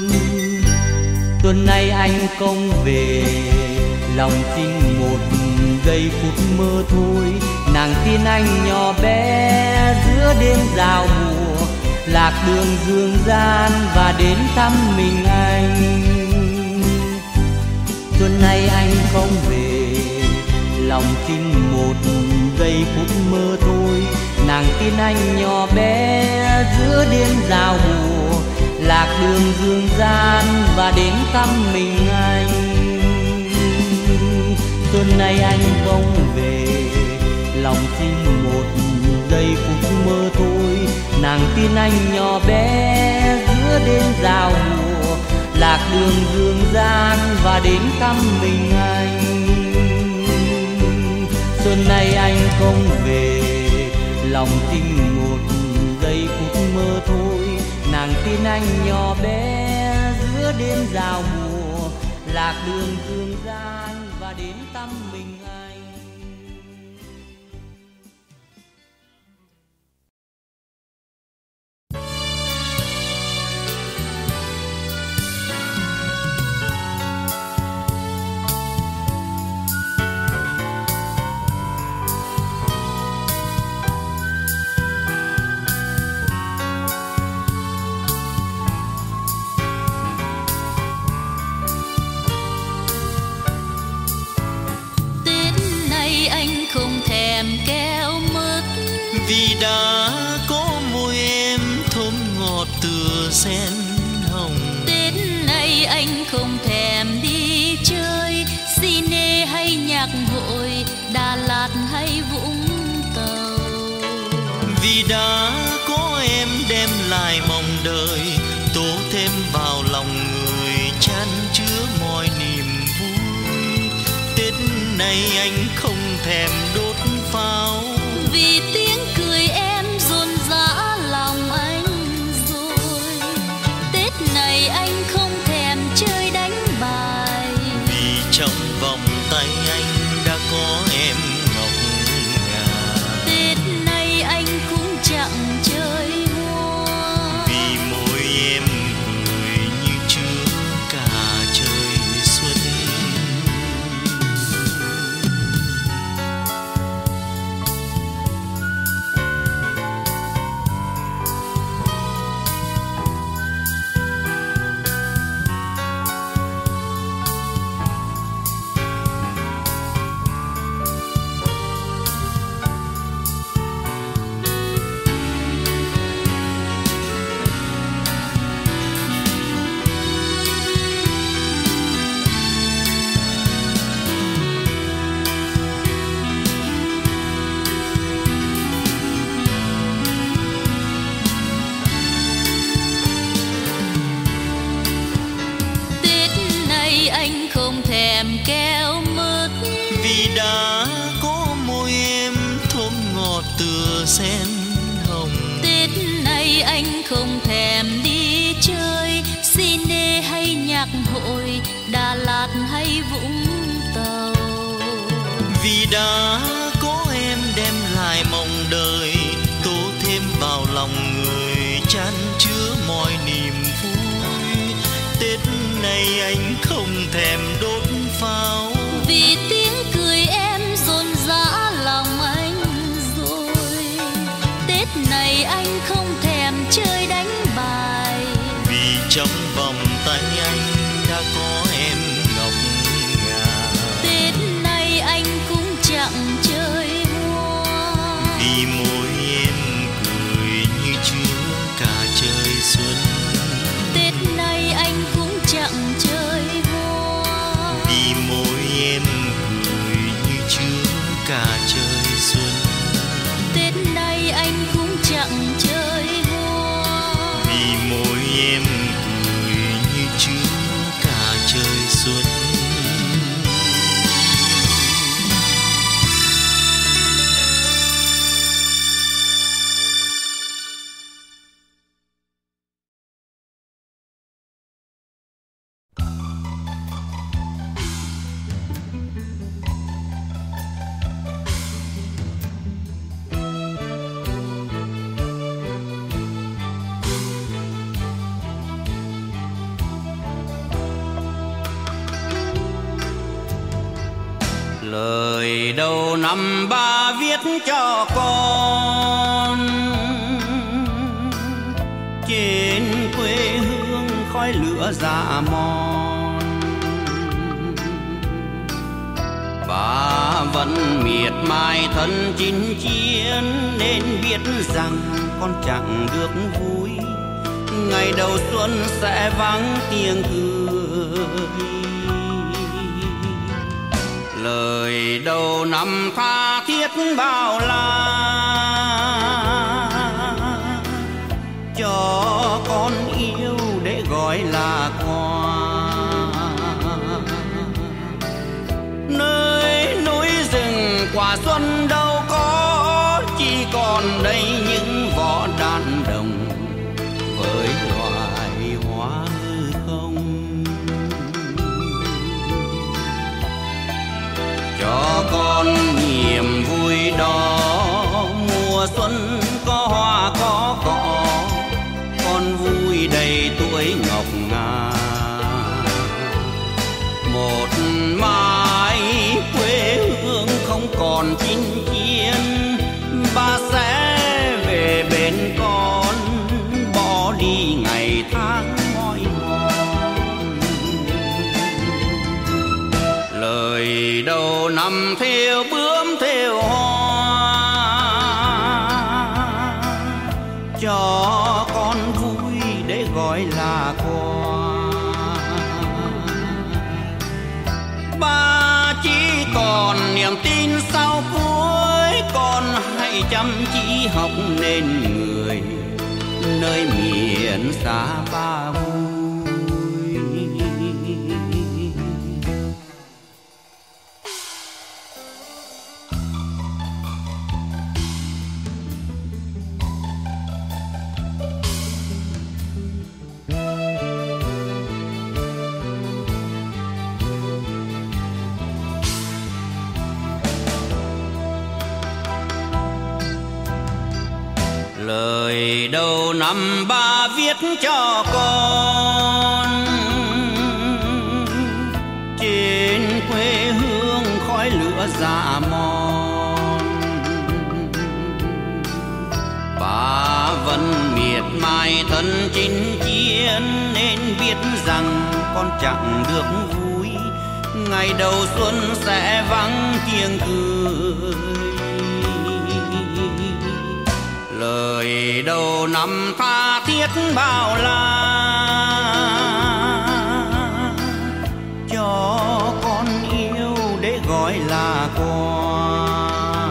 Tuần nay anh không về, lòng xin một giây phút mơ thôi. Nàng tin anh nhỏ bé giữa đêm giao mùa, lạc đường dương gian và đến thăm mình anh. Tuần nay anh không về, lòng xin một giây phút mơ thôi. Nàng tin anh nhỏ bé giữa đêm giao mùa, lạc đường dương gian và đến thăm mình anh. Tuần nay anh không về, lòng xin một giây phút mơ thôi. Nàng tin anh nhỏ bé giữa đêm giao mùa, lạc đường dương gian và đến thăm mình anh. Tuần nay anh không về, lòng xin một giây phút mơ thôi. Nàng tin anh nhỏ bé giữa đêm giao mùa, lạc đường dương gian và đến thăm mình anh. Vì đã có môi em thơm ngọt tựa sen hồng. Tết này anh không thèm đi chơi cine hay nhạc hội, Đà Lạt hay Vũng Tàu. Vì đã có em đem lại mong đợi, tố thêm vào lòng người chan chứa mọi niềm vui. Tết này anh không thèm đốt pháo, vì tiếng cười em dồn dã lòng anh rồi. Tết này anh không thèm chơi đánh bài, vì trong vòng tay anh đã có em ngọc ngà. Tết này anh cũng chẳng chơi hoa, vì môi em cười như chứa cả trời xuân. anh không thèm keo mứt, vì đã có sen hồng. Tết này anh không thèm đi chơi cine hay nhạc hội, Đà Lạt hay Vũng Tàu. Vì đã có em đem lại mong đời, tô thêm vào lòng người chan chứa mọi niềm vui. Tết này anh không thèm đốt pháo, vì tiếng cười em dồn dã lòng anh rồi. Tết này anh không thèm chơi đánh bài, vì trong vòng tay anh đã có em ngọc ngà. Tết này anh cũng chẳng chơi hoa, vì môi em cười như chứa cả trời xuân. Tết này anh cũng chẳng chơi hoa, vì môi em cười như chứa cả trời xuân. Tết này anh cũng chẳng chơi hoa, vì môi em cười như chứa cả trời xuân. Lời đầu năm ba viết cho con, trên quê hương khói lửa dạ mòn. Bà vẫn miệt mài thân chinh chiến, nên biết rằng con chẳng được vui. Ngày đầu xuân sẽ vắng tiếng cười, lời đầu năm tha thiết bao la, cho con yêu để gọi là quà. Nơi núi rừng quả xuân đâu có, chỉ còn đây những vỏ đạn đồng với loài hoa hư không. Cho con niềm vui đó, mùa xuân có hoa có cỏ, con vui đầy tuổi ngọc ngà. Một mai quê hương không còn chinh chiến, ba sẽ về bên con, bỏ đi ngày tháng mỏi mòn. Lời đầu năm theo bướm theo hoa, cho con vui để gọi là quà. Ba chỉ còn niềm tin sau cuối, con hãy chăm chỉ học nên người, nơi miền xa ba vui. Lời đầu năm ba viết cho con, trên quê hương khói lửa dạ mòn. Bà vẫn miệt mài thân chinh chiến, nên biết rằng con chẳng được vui. Ngày đầu xuân sẽ vắng tiếng cười, lời đầu năm tha thiết bao la, cho con yêu để gọi là quà.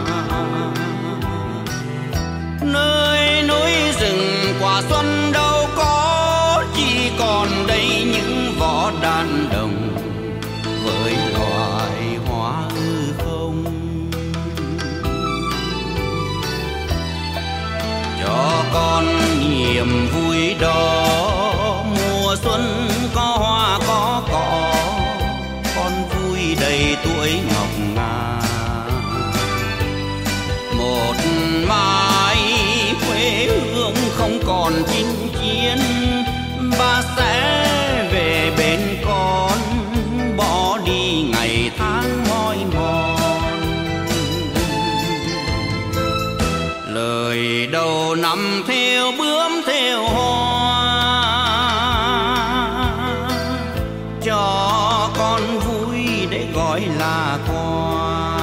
Nơi núi rừng quả xuân đâu có, chỉ còn đây những vỏ đạn đồng với loài hoa hư không. con niềm vui đó. Mùa xuân có hoa có cỏ, con vui đầy tuổi ngọc ngà. Một mai quê hương không còn chinh chiến, ba sẽ về bên con, bỏ đi ngày tháng mỏi mòn. Lời đầu năm theo bướm theo hoa, cho con vui để gọi là quà.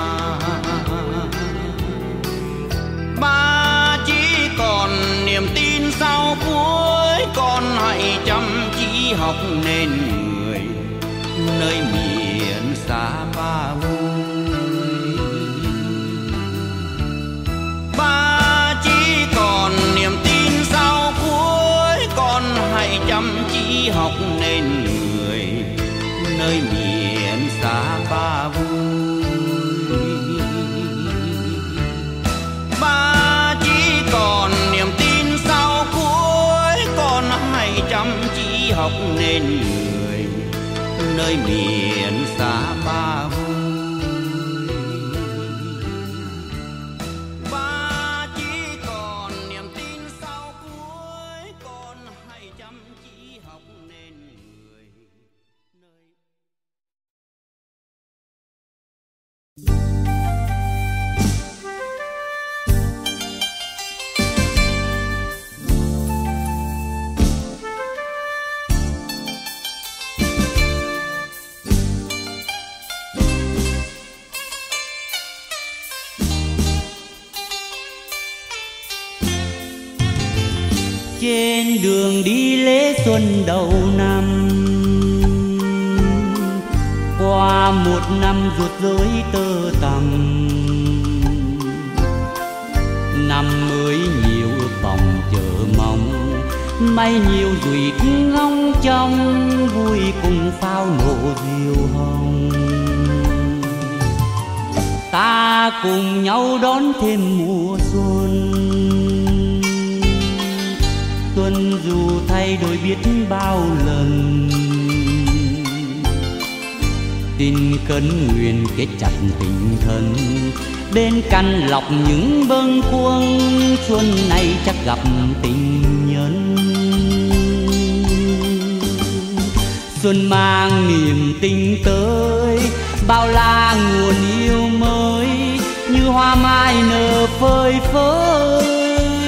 Ba chỉ còn niềm tin sau cuối, con hãy chăm chỉ học nên người nơi miền xa ba vui. Ba chỉ còn niềm tin sau cuối, con hãy chăm chỉ học nên người nơi miền xa ba vui. Ba chỉ còn niềm tin sau cuối, con hãy chăm chỉ học nên người nơi miền xa ba vui. Ba chỉ còn niềm tin sau cuối, con hãy chăm chỉ học nên người nơi. Trên đường đi lễ xuân đầu năm, qua một năm ruột rối tơ tằm. Năm mới nhiều ước vọng chờ mong, may nhiều rủi ngóng trong, vui cùng pháo nổ diều hồng. Ta cùng nhau đón thêm mùa xuân, xuân dù thay đổi biết bao lần. Tin cấn nguyện kết chặt tình thân, bên cạnh lọc những bâng khuâng. Xuân này chắc gặp tình nhân, xuân mang niềm tình tới, bao la nguồn yêu mới, như hoa mai nở phơi phới.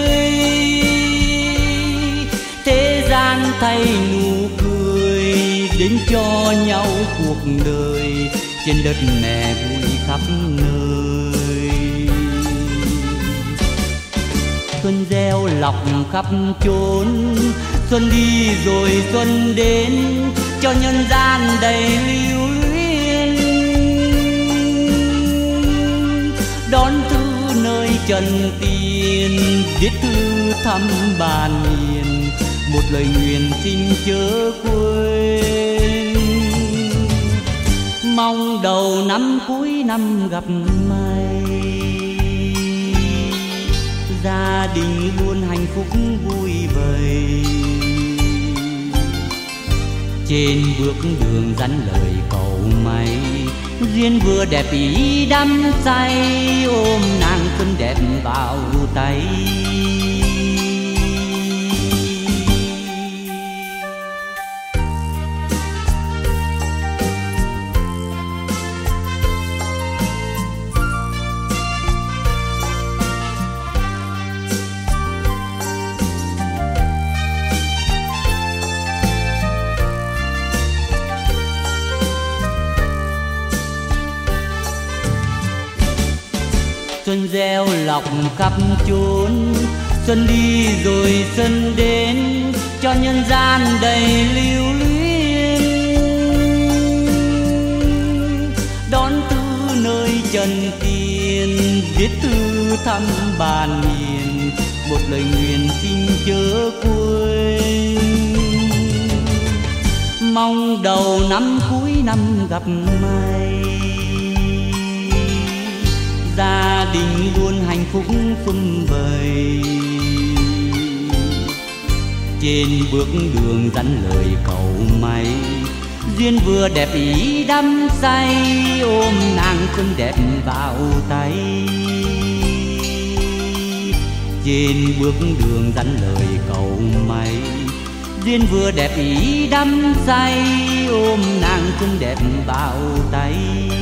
Thế gian thay nụ cười, đến cho nhau cuộc đời, trên đất mẹ vui khắp nơi. Xuân gieo lọc khắp chốn, xuân đi rồi xuân đến, cho nhân gian đầy lưu luyến. Đón thư nơi trần tiền, viết thư thăm bàn hiền, một lời nguyện xin chớ quên. Mong đầu năm cuối năm gặp may, gia đình luôn hạnh phúc vui vầy. Trên bước đường dắn lời cầu may, duyên vừa đẹp ý đắm say, ôm nàng xuân đẹp vào tay. Xuân gieo lọc khắp chốn, xuân đi rồi xuân đến, cho nhân gian đầy lưu luyến. Đón thư nơi trần tiền, viết thư thăm bàn hiền, một lời nguyện xin chớ quên. Mong đầu năm cuối năm gặp may, gia đình luôn hạnh phúc sum vầy. trên bước đường dắn lời cầu may. Duyên vừa đẹp ý đắm say, ôm nàng xuân đẹp vào tay. Trên bước đường dắn lời cầu may, duyên vừa đẹp ý đắm say, ôm nàng xuân đẹp vào tay.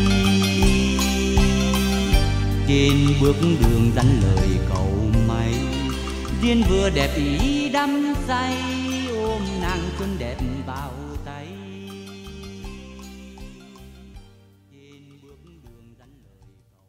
Trên bước đường dắn lời cầu may, duyên vừa đẹp ý đắm say, ôm nàng xuân đẹp vào tay. Trên bước đường dắn lời cầu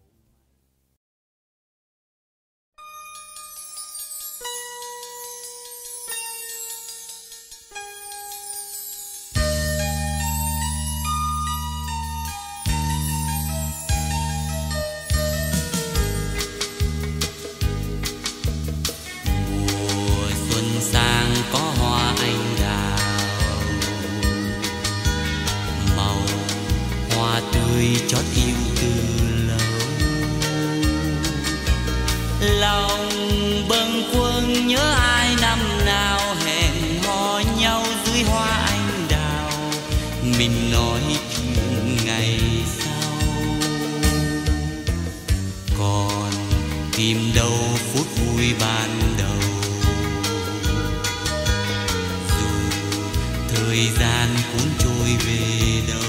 chót yêu từ lâu. Lòng bâng khuâng nhớ ai năm nào hẹn hò nhau dưới hoa anh đào. Mình nói chuyện ngày sau, còn tìm đâu phút vui ban đầu. Dù thời gian cuốn trôi về đâu,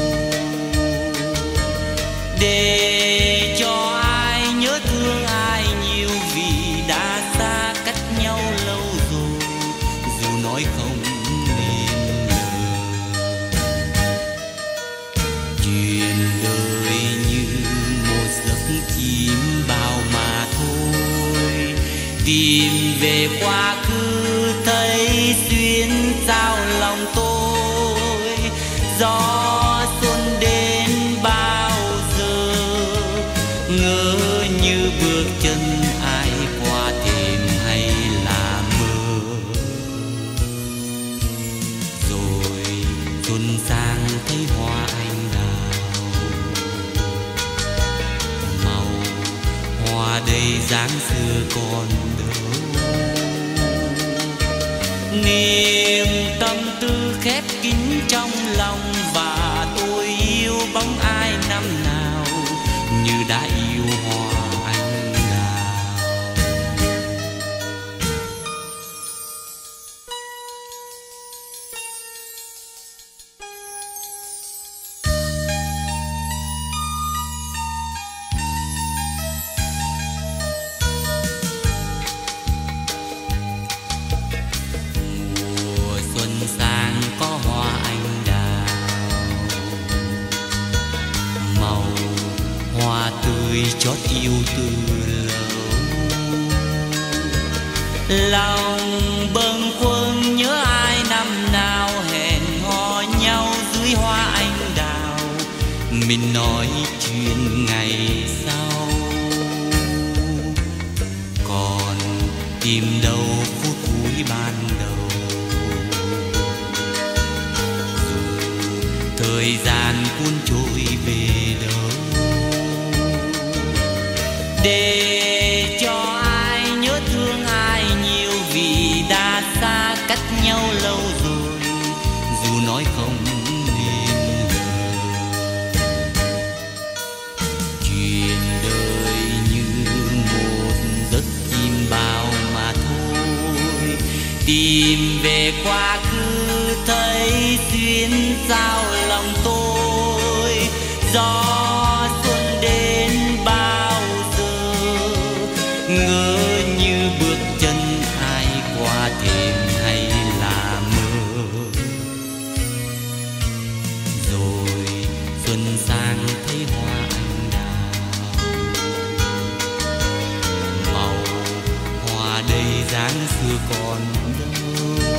để cho ai nhớ thương ai nhiều, vì đã xa cách nhau lâu rồi, dù nói không nên lời. Chuyện đời như một giấc chim bao mà thôi, tìm về quá khứ thấy xuyên sao lòng tôi. Gió xuân đến ngỡ như bước chân ai qua thềm hay là mơ. Rồi xuân sang thấy hoa anh đào, màu hoa đây dáng xưa còn đâu. Niềm tâm tư khép kín trong lòng, và tôi yêu bóng ai năm nào như đã yêu hoa anh đào. Mùa xuân sang có hoa anh đào, màu hoa tươi chót yêu từ lâu. Lòng bâng khuâng nhớ ai năm nào hẹn hò nhau dưới hoa anh đào. Mình nói chuyện ngày sau, còn tìm đâu phút vui ban đầu. Dù thời gian cuốn trôi về đâu, để cho ai nhớ thương ai nhiều, vì đã xa cách nhau lâu rồi, dù nói không nên lời. Chuyện đời như một giấc chim bao mà thôi, tìm về quá khứ thấy xuyên sao lòng tôi. Gió xuân đến bao giờ, ngỡ như bước chân ai qua thềm hay là mơ. Rồi xuân sang thấy hoa anh đào, màu hoa đây dáng xưa còn đâu.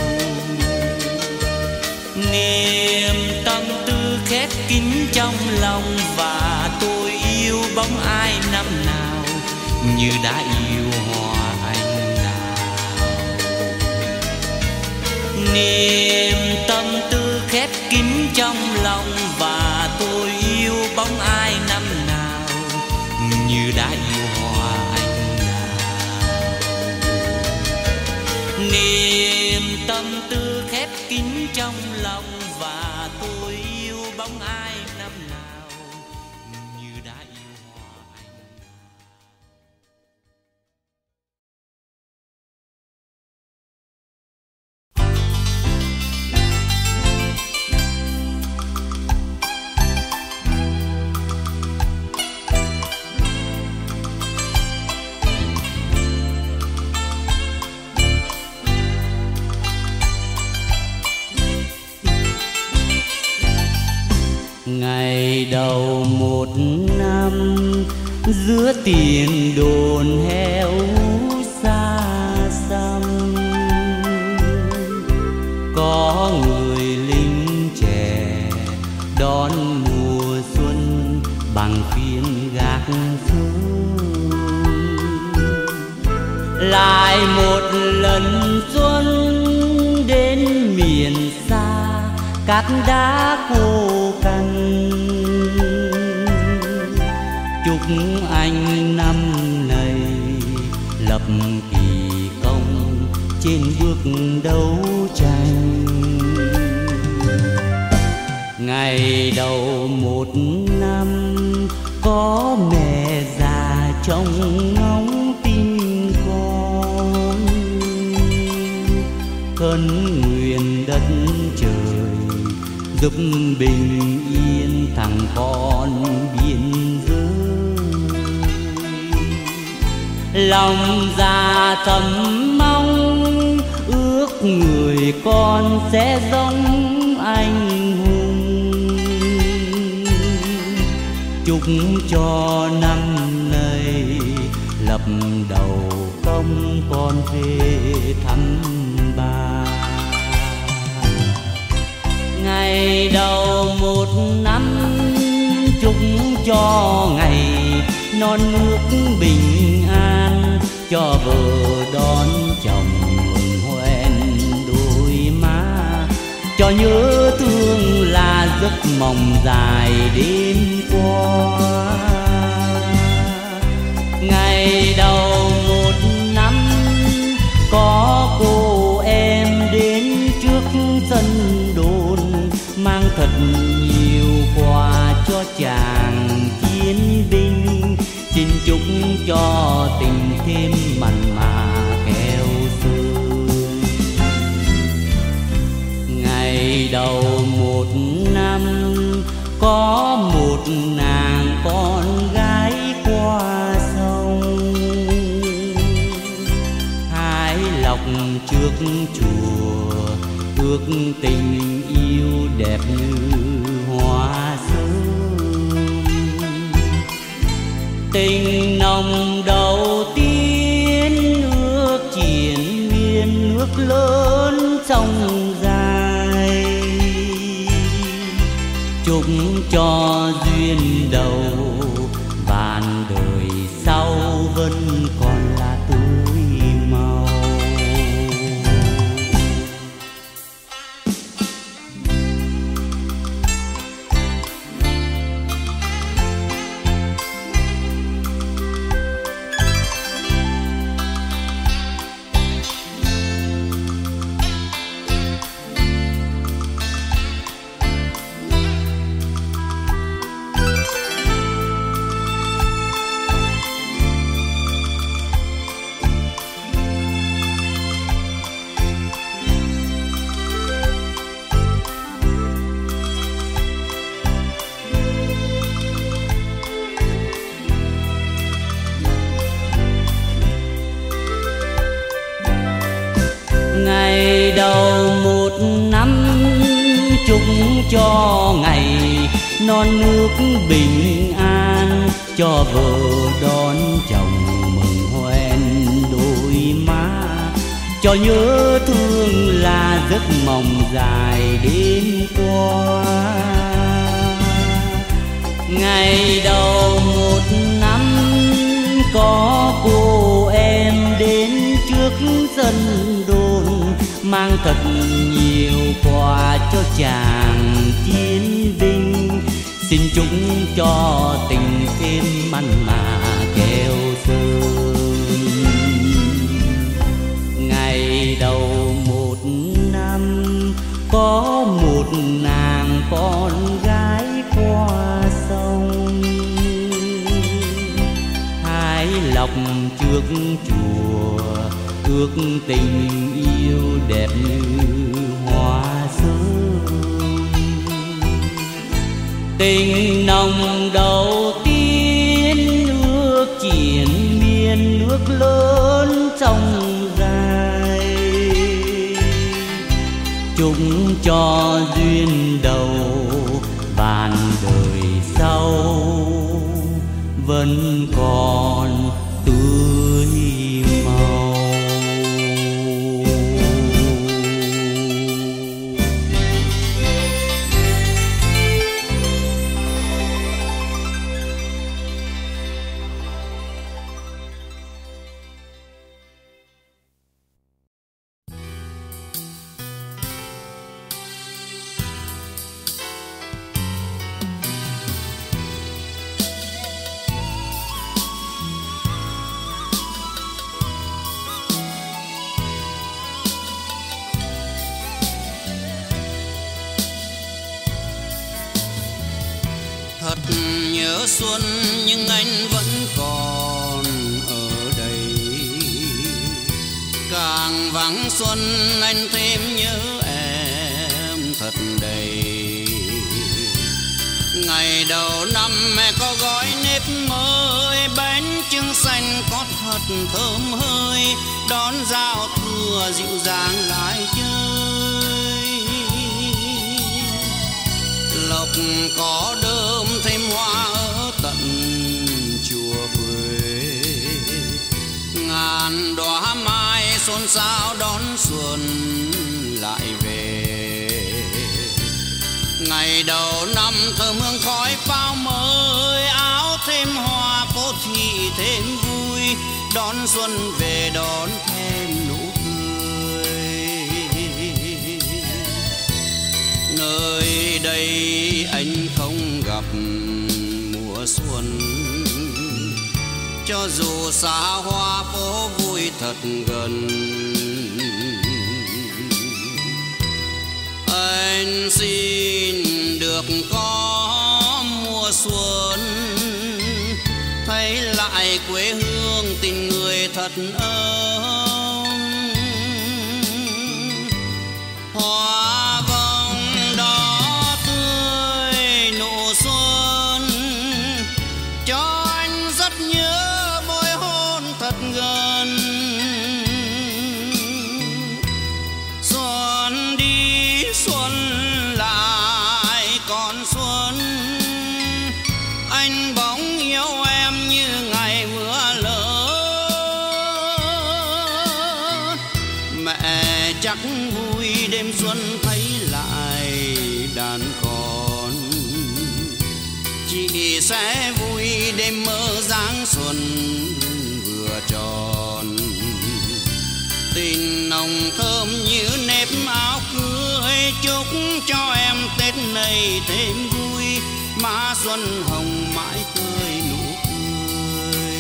Niềm tâm tư khép kín trong lòng, và tôi yêu bóng ai năm nào như đã yêu hoa anh đào. Niềm tâm tư khép kín trong lòng, và tôi yêu bóng ai năm nào như đã yêu hoa anh đào. Niềm tâm bóng ai năm nào như đã yêu hoa anh. Ngày đầu một năm giữa tiền đồn heo xa xăm, có người lính trẻ đón mùa xuân bằng phiên gác xuống. Lại một lần xuân đến miền xa cát đá khô cằn, chúc anh năm này lập kỳ công trên bước đấu tranh. Ngày đầu một năm có mẹ già trông ngóng tin con, khấn nguyện đất trời giúp bình yên thằng con biên giới. Lòng già thầm mong ước người con sẽ giống anh hùng, chúc cho năm nay lập đầu công con về thăm bà. Ngày đầu một năm chúc cho ngày non nước bình an, cho vợ đón chồng mừng hoen đôi má, cho nhớ thương là giấc mộng dài đêm qua. Ngày đầu một năm có cô em đến trước sân đồn, mang thật nhiều quà cho chàng chiến binh, xin chúc cho tình thêm mặn mà keo sơn. Ngày đầu một năm có một nàng con gái qua sông, hái lộc trước chùa ước tình yêu đẹp như hoa sớm. Tình nồng đầu tiên ước triển miên nước lớn sông dài, chúc cho duyên đầu vạn đời sau vẫn còn là tươi màu. Ngày đầu một năm chúc cho ngày non nước bình an, cho vợ đón chồng mừng hoen đôi má, cho nhớ thương là giấc mộng dài đêm qua. Ngày đầu một năm có cô em đến trước sân đồn, mang thật nhiều quà cho chàng chiến binh, xin chúc cho tình thêm mặn mà keo sơn. Ngày đầu một năm có một nàng con gái ước chùa, ước tình yêu đẹp như hoa sớm. Tình nồng đầu tiên ước triển miên nước lớn trong dài, chúc cho duyên đầu vạn đời sau vẫn còn tươi màu. Thật nhớ xuân nhưng anh vẫn còn ở đây. Càng vắng xuân anh thêm nhớ em thật đầy. Ngày đầu năm mẹ có gói nếp mới, bánh trưng xanh có thật thơm hơi, đón giao thừa dịu dàng lại chơi. Lộc có đơm thêm hoa ở tận chùa Quế, ngàn đóa mai xôn xao đón xuân lại về. Ngày đầu năm thơm hương khói pháo mới, áo thêm hoa phố thị thêm vui, đón xuân về đón thêm nụ cười. Nơi đây anh không gặp mùa xuân, cho dù xa hoa phố vui thật gần. Anh xin được có mùa xuân, thấy lại quê hương tình người thật ấm. Hoa vòng đỏ tươi nụ xuân, cho anh rất nhớ môi hôn thật gần. Xuân đi xuân lại còn xuân, anh bỗng yêu em như ngày vừa lớn. Mẹ chắc vui đêm xuân thấy lại đàn con, chị sẽ vui đêm mơ dáng xuân vừa tròn. Tình nồng thơm như nếp áo cưới, chúc cho em Tết này thêm vui, má xuân hồng mãi tươi nụ cười.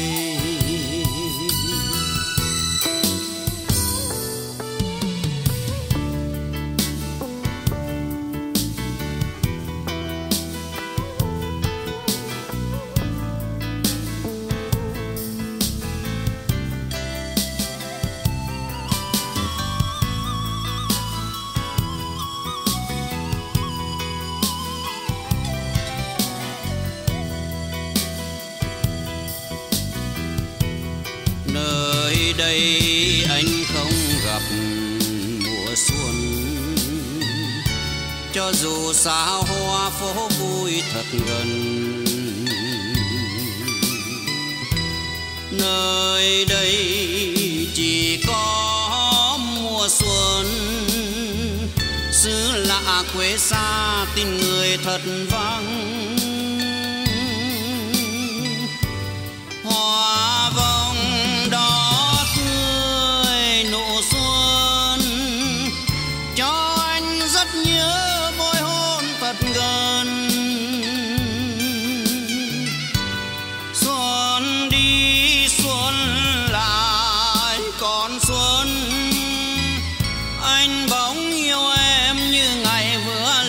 Nơi đây anh không gặp mùa xuân, cho dù xa hoa phố vui thật gần. Nơi đây chỉ có mùa xuân, xứ lạ quê xa tình người thật vắng. Hoa vòng đỏ tươi nụ xuân, cho anh rất nhớ môi hôn thật gần. Xuân đi xuân lại còn xuân, anh bỗng yêu em như ngày vừa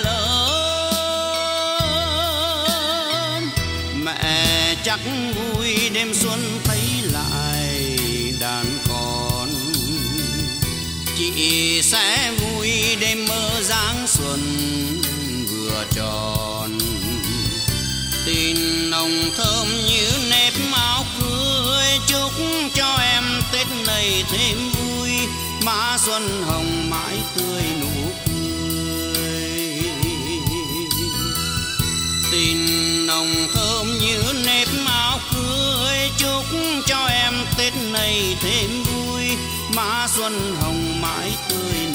lớn. Mẹ chắc vui đêm xuân thấy lại nghĩ sẽ vui đêm mơ dáng xuân vừa tròn. Tình nồng thơm như nếp áo cưới, chúc cho em Tết này thêm vui, má xuân hồng mãi tươi nụ cười. Tình nồng thơm như nếp áo cưới, chúc cho em Tết này thêm vui, má xuân hồng mãi tươi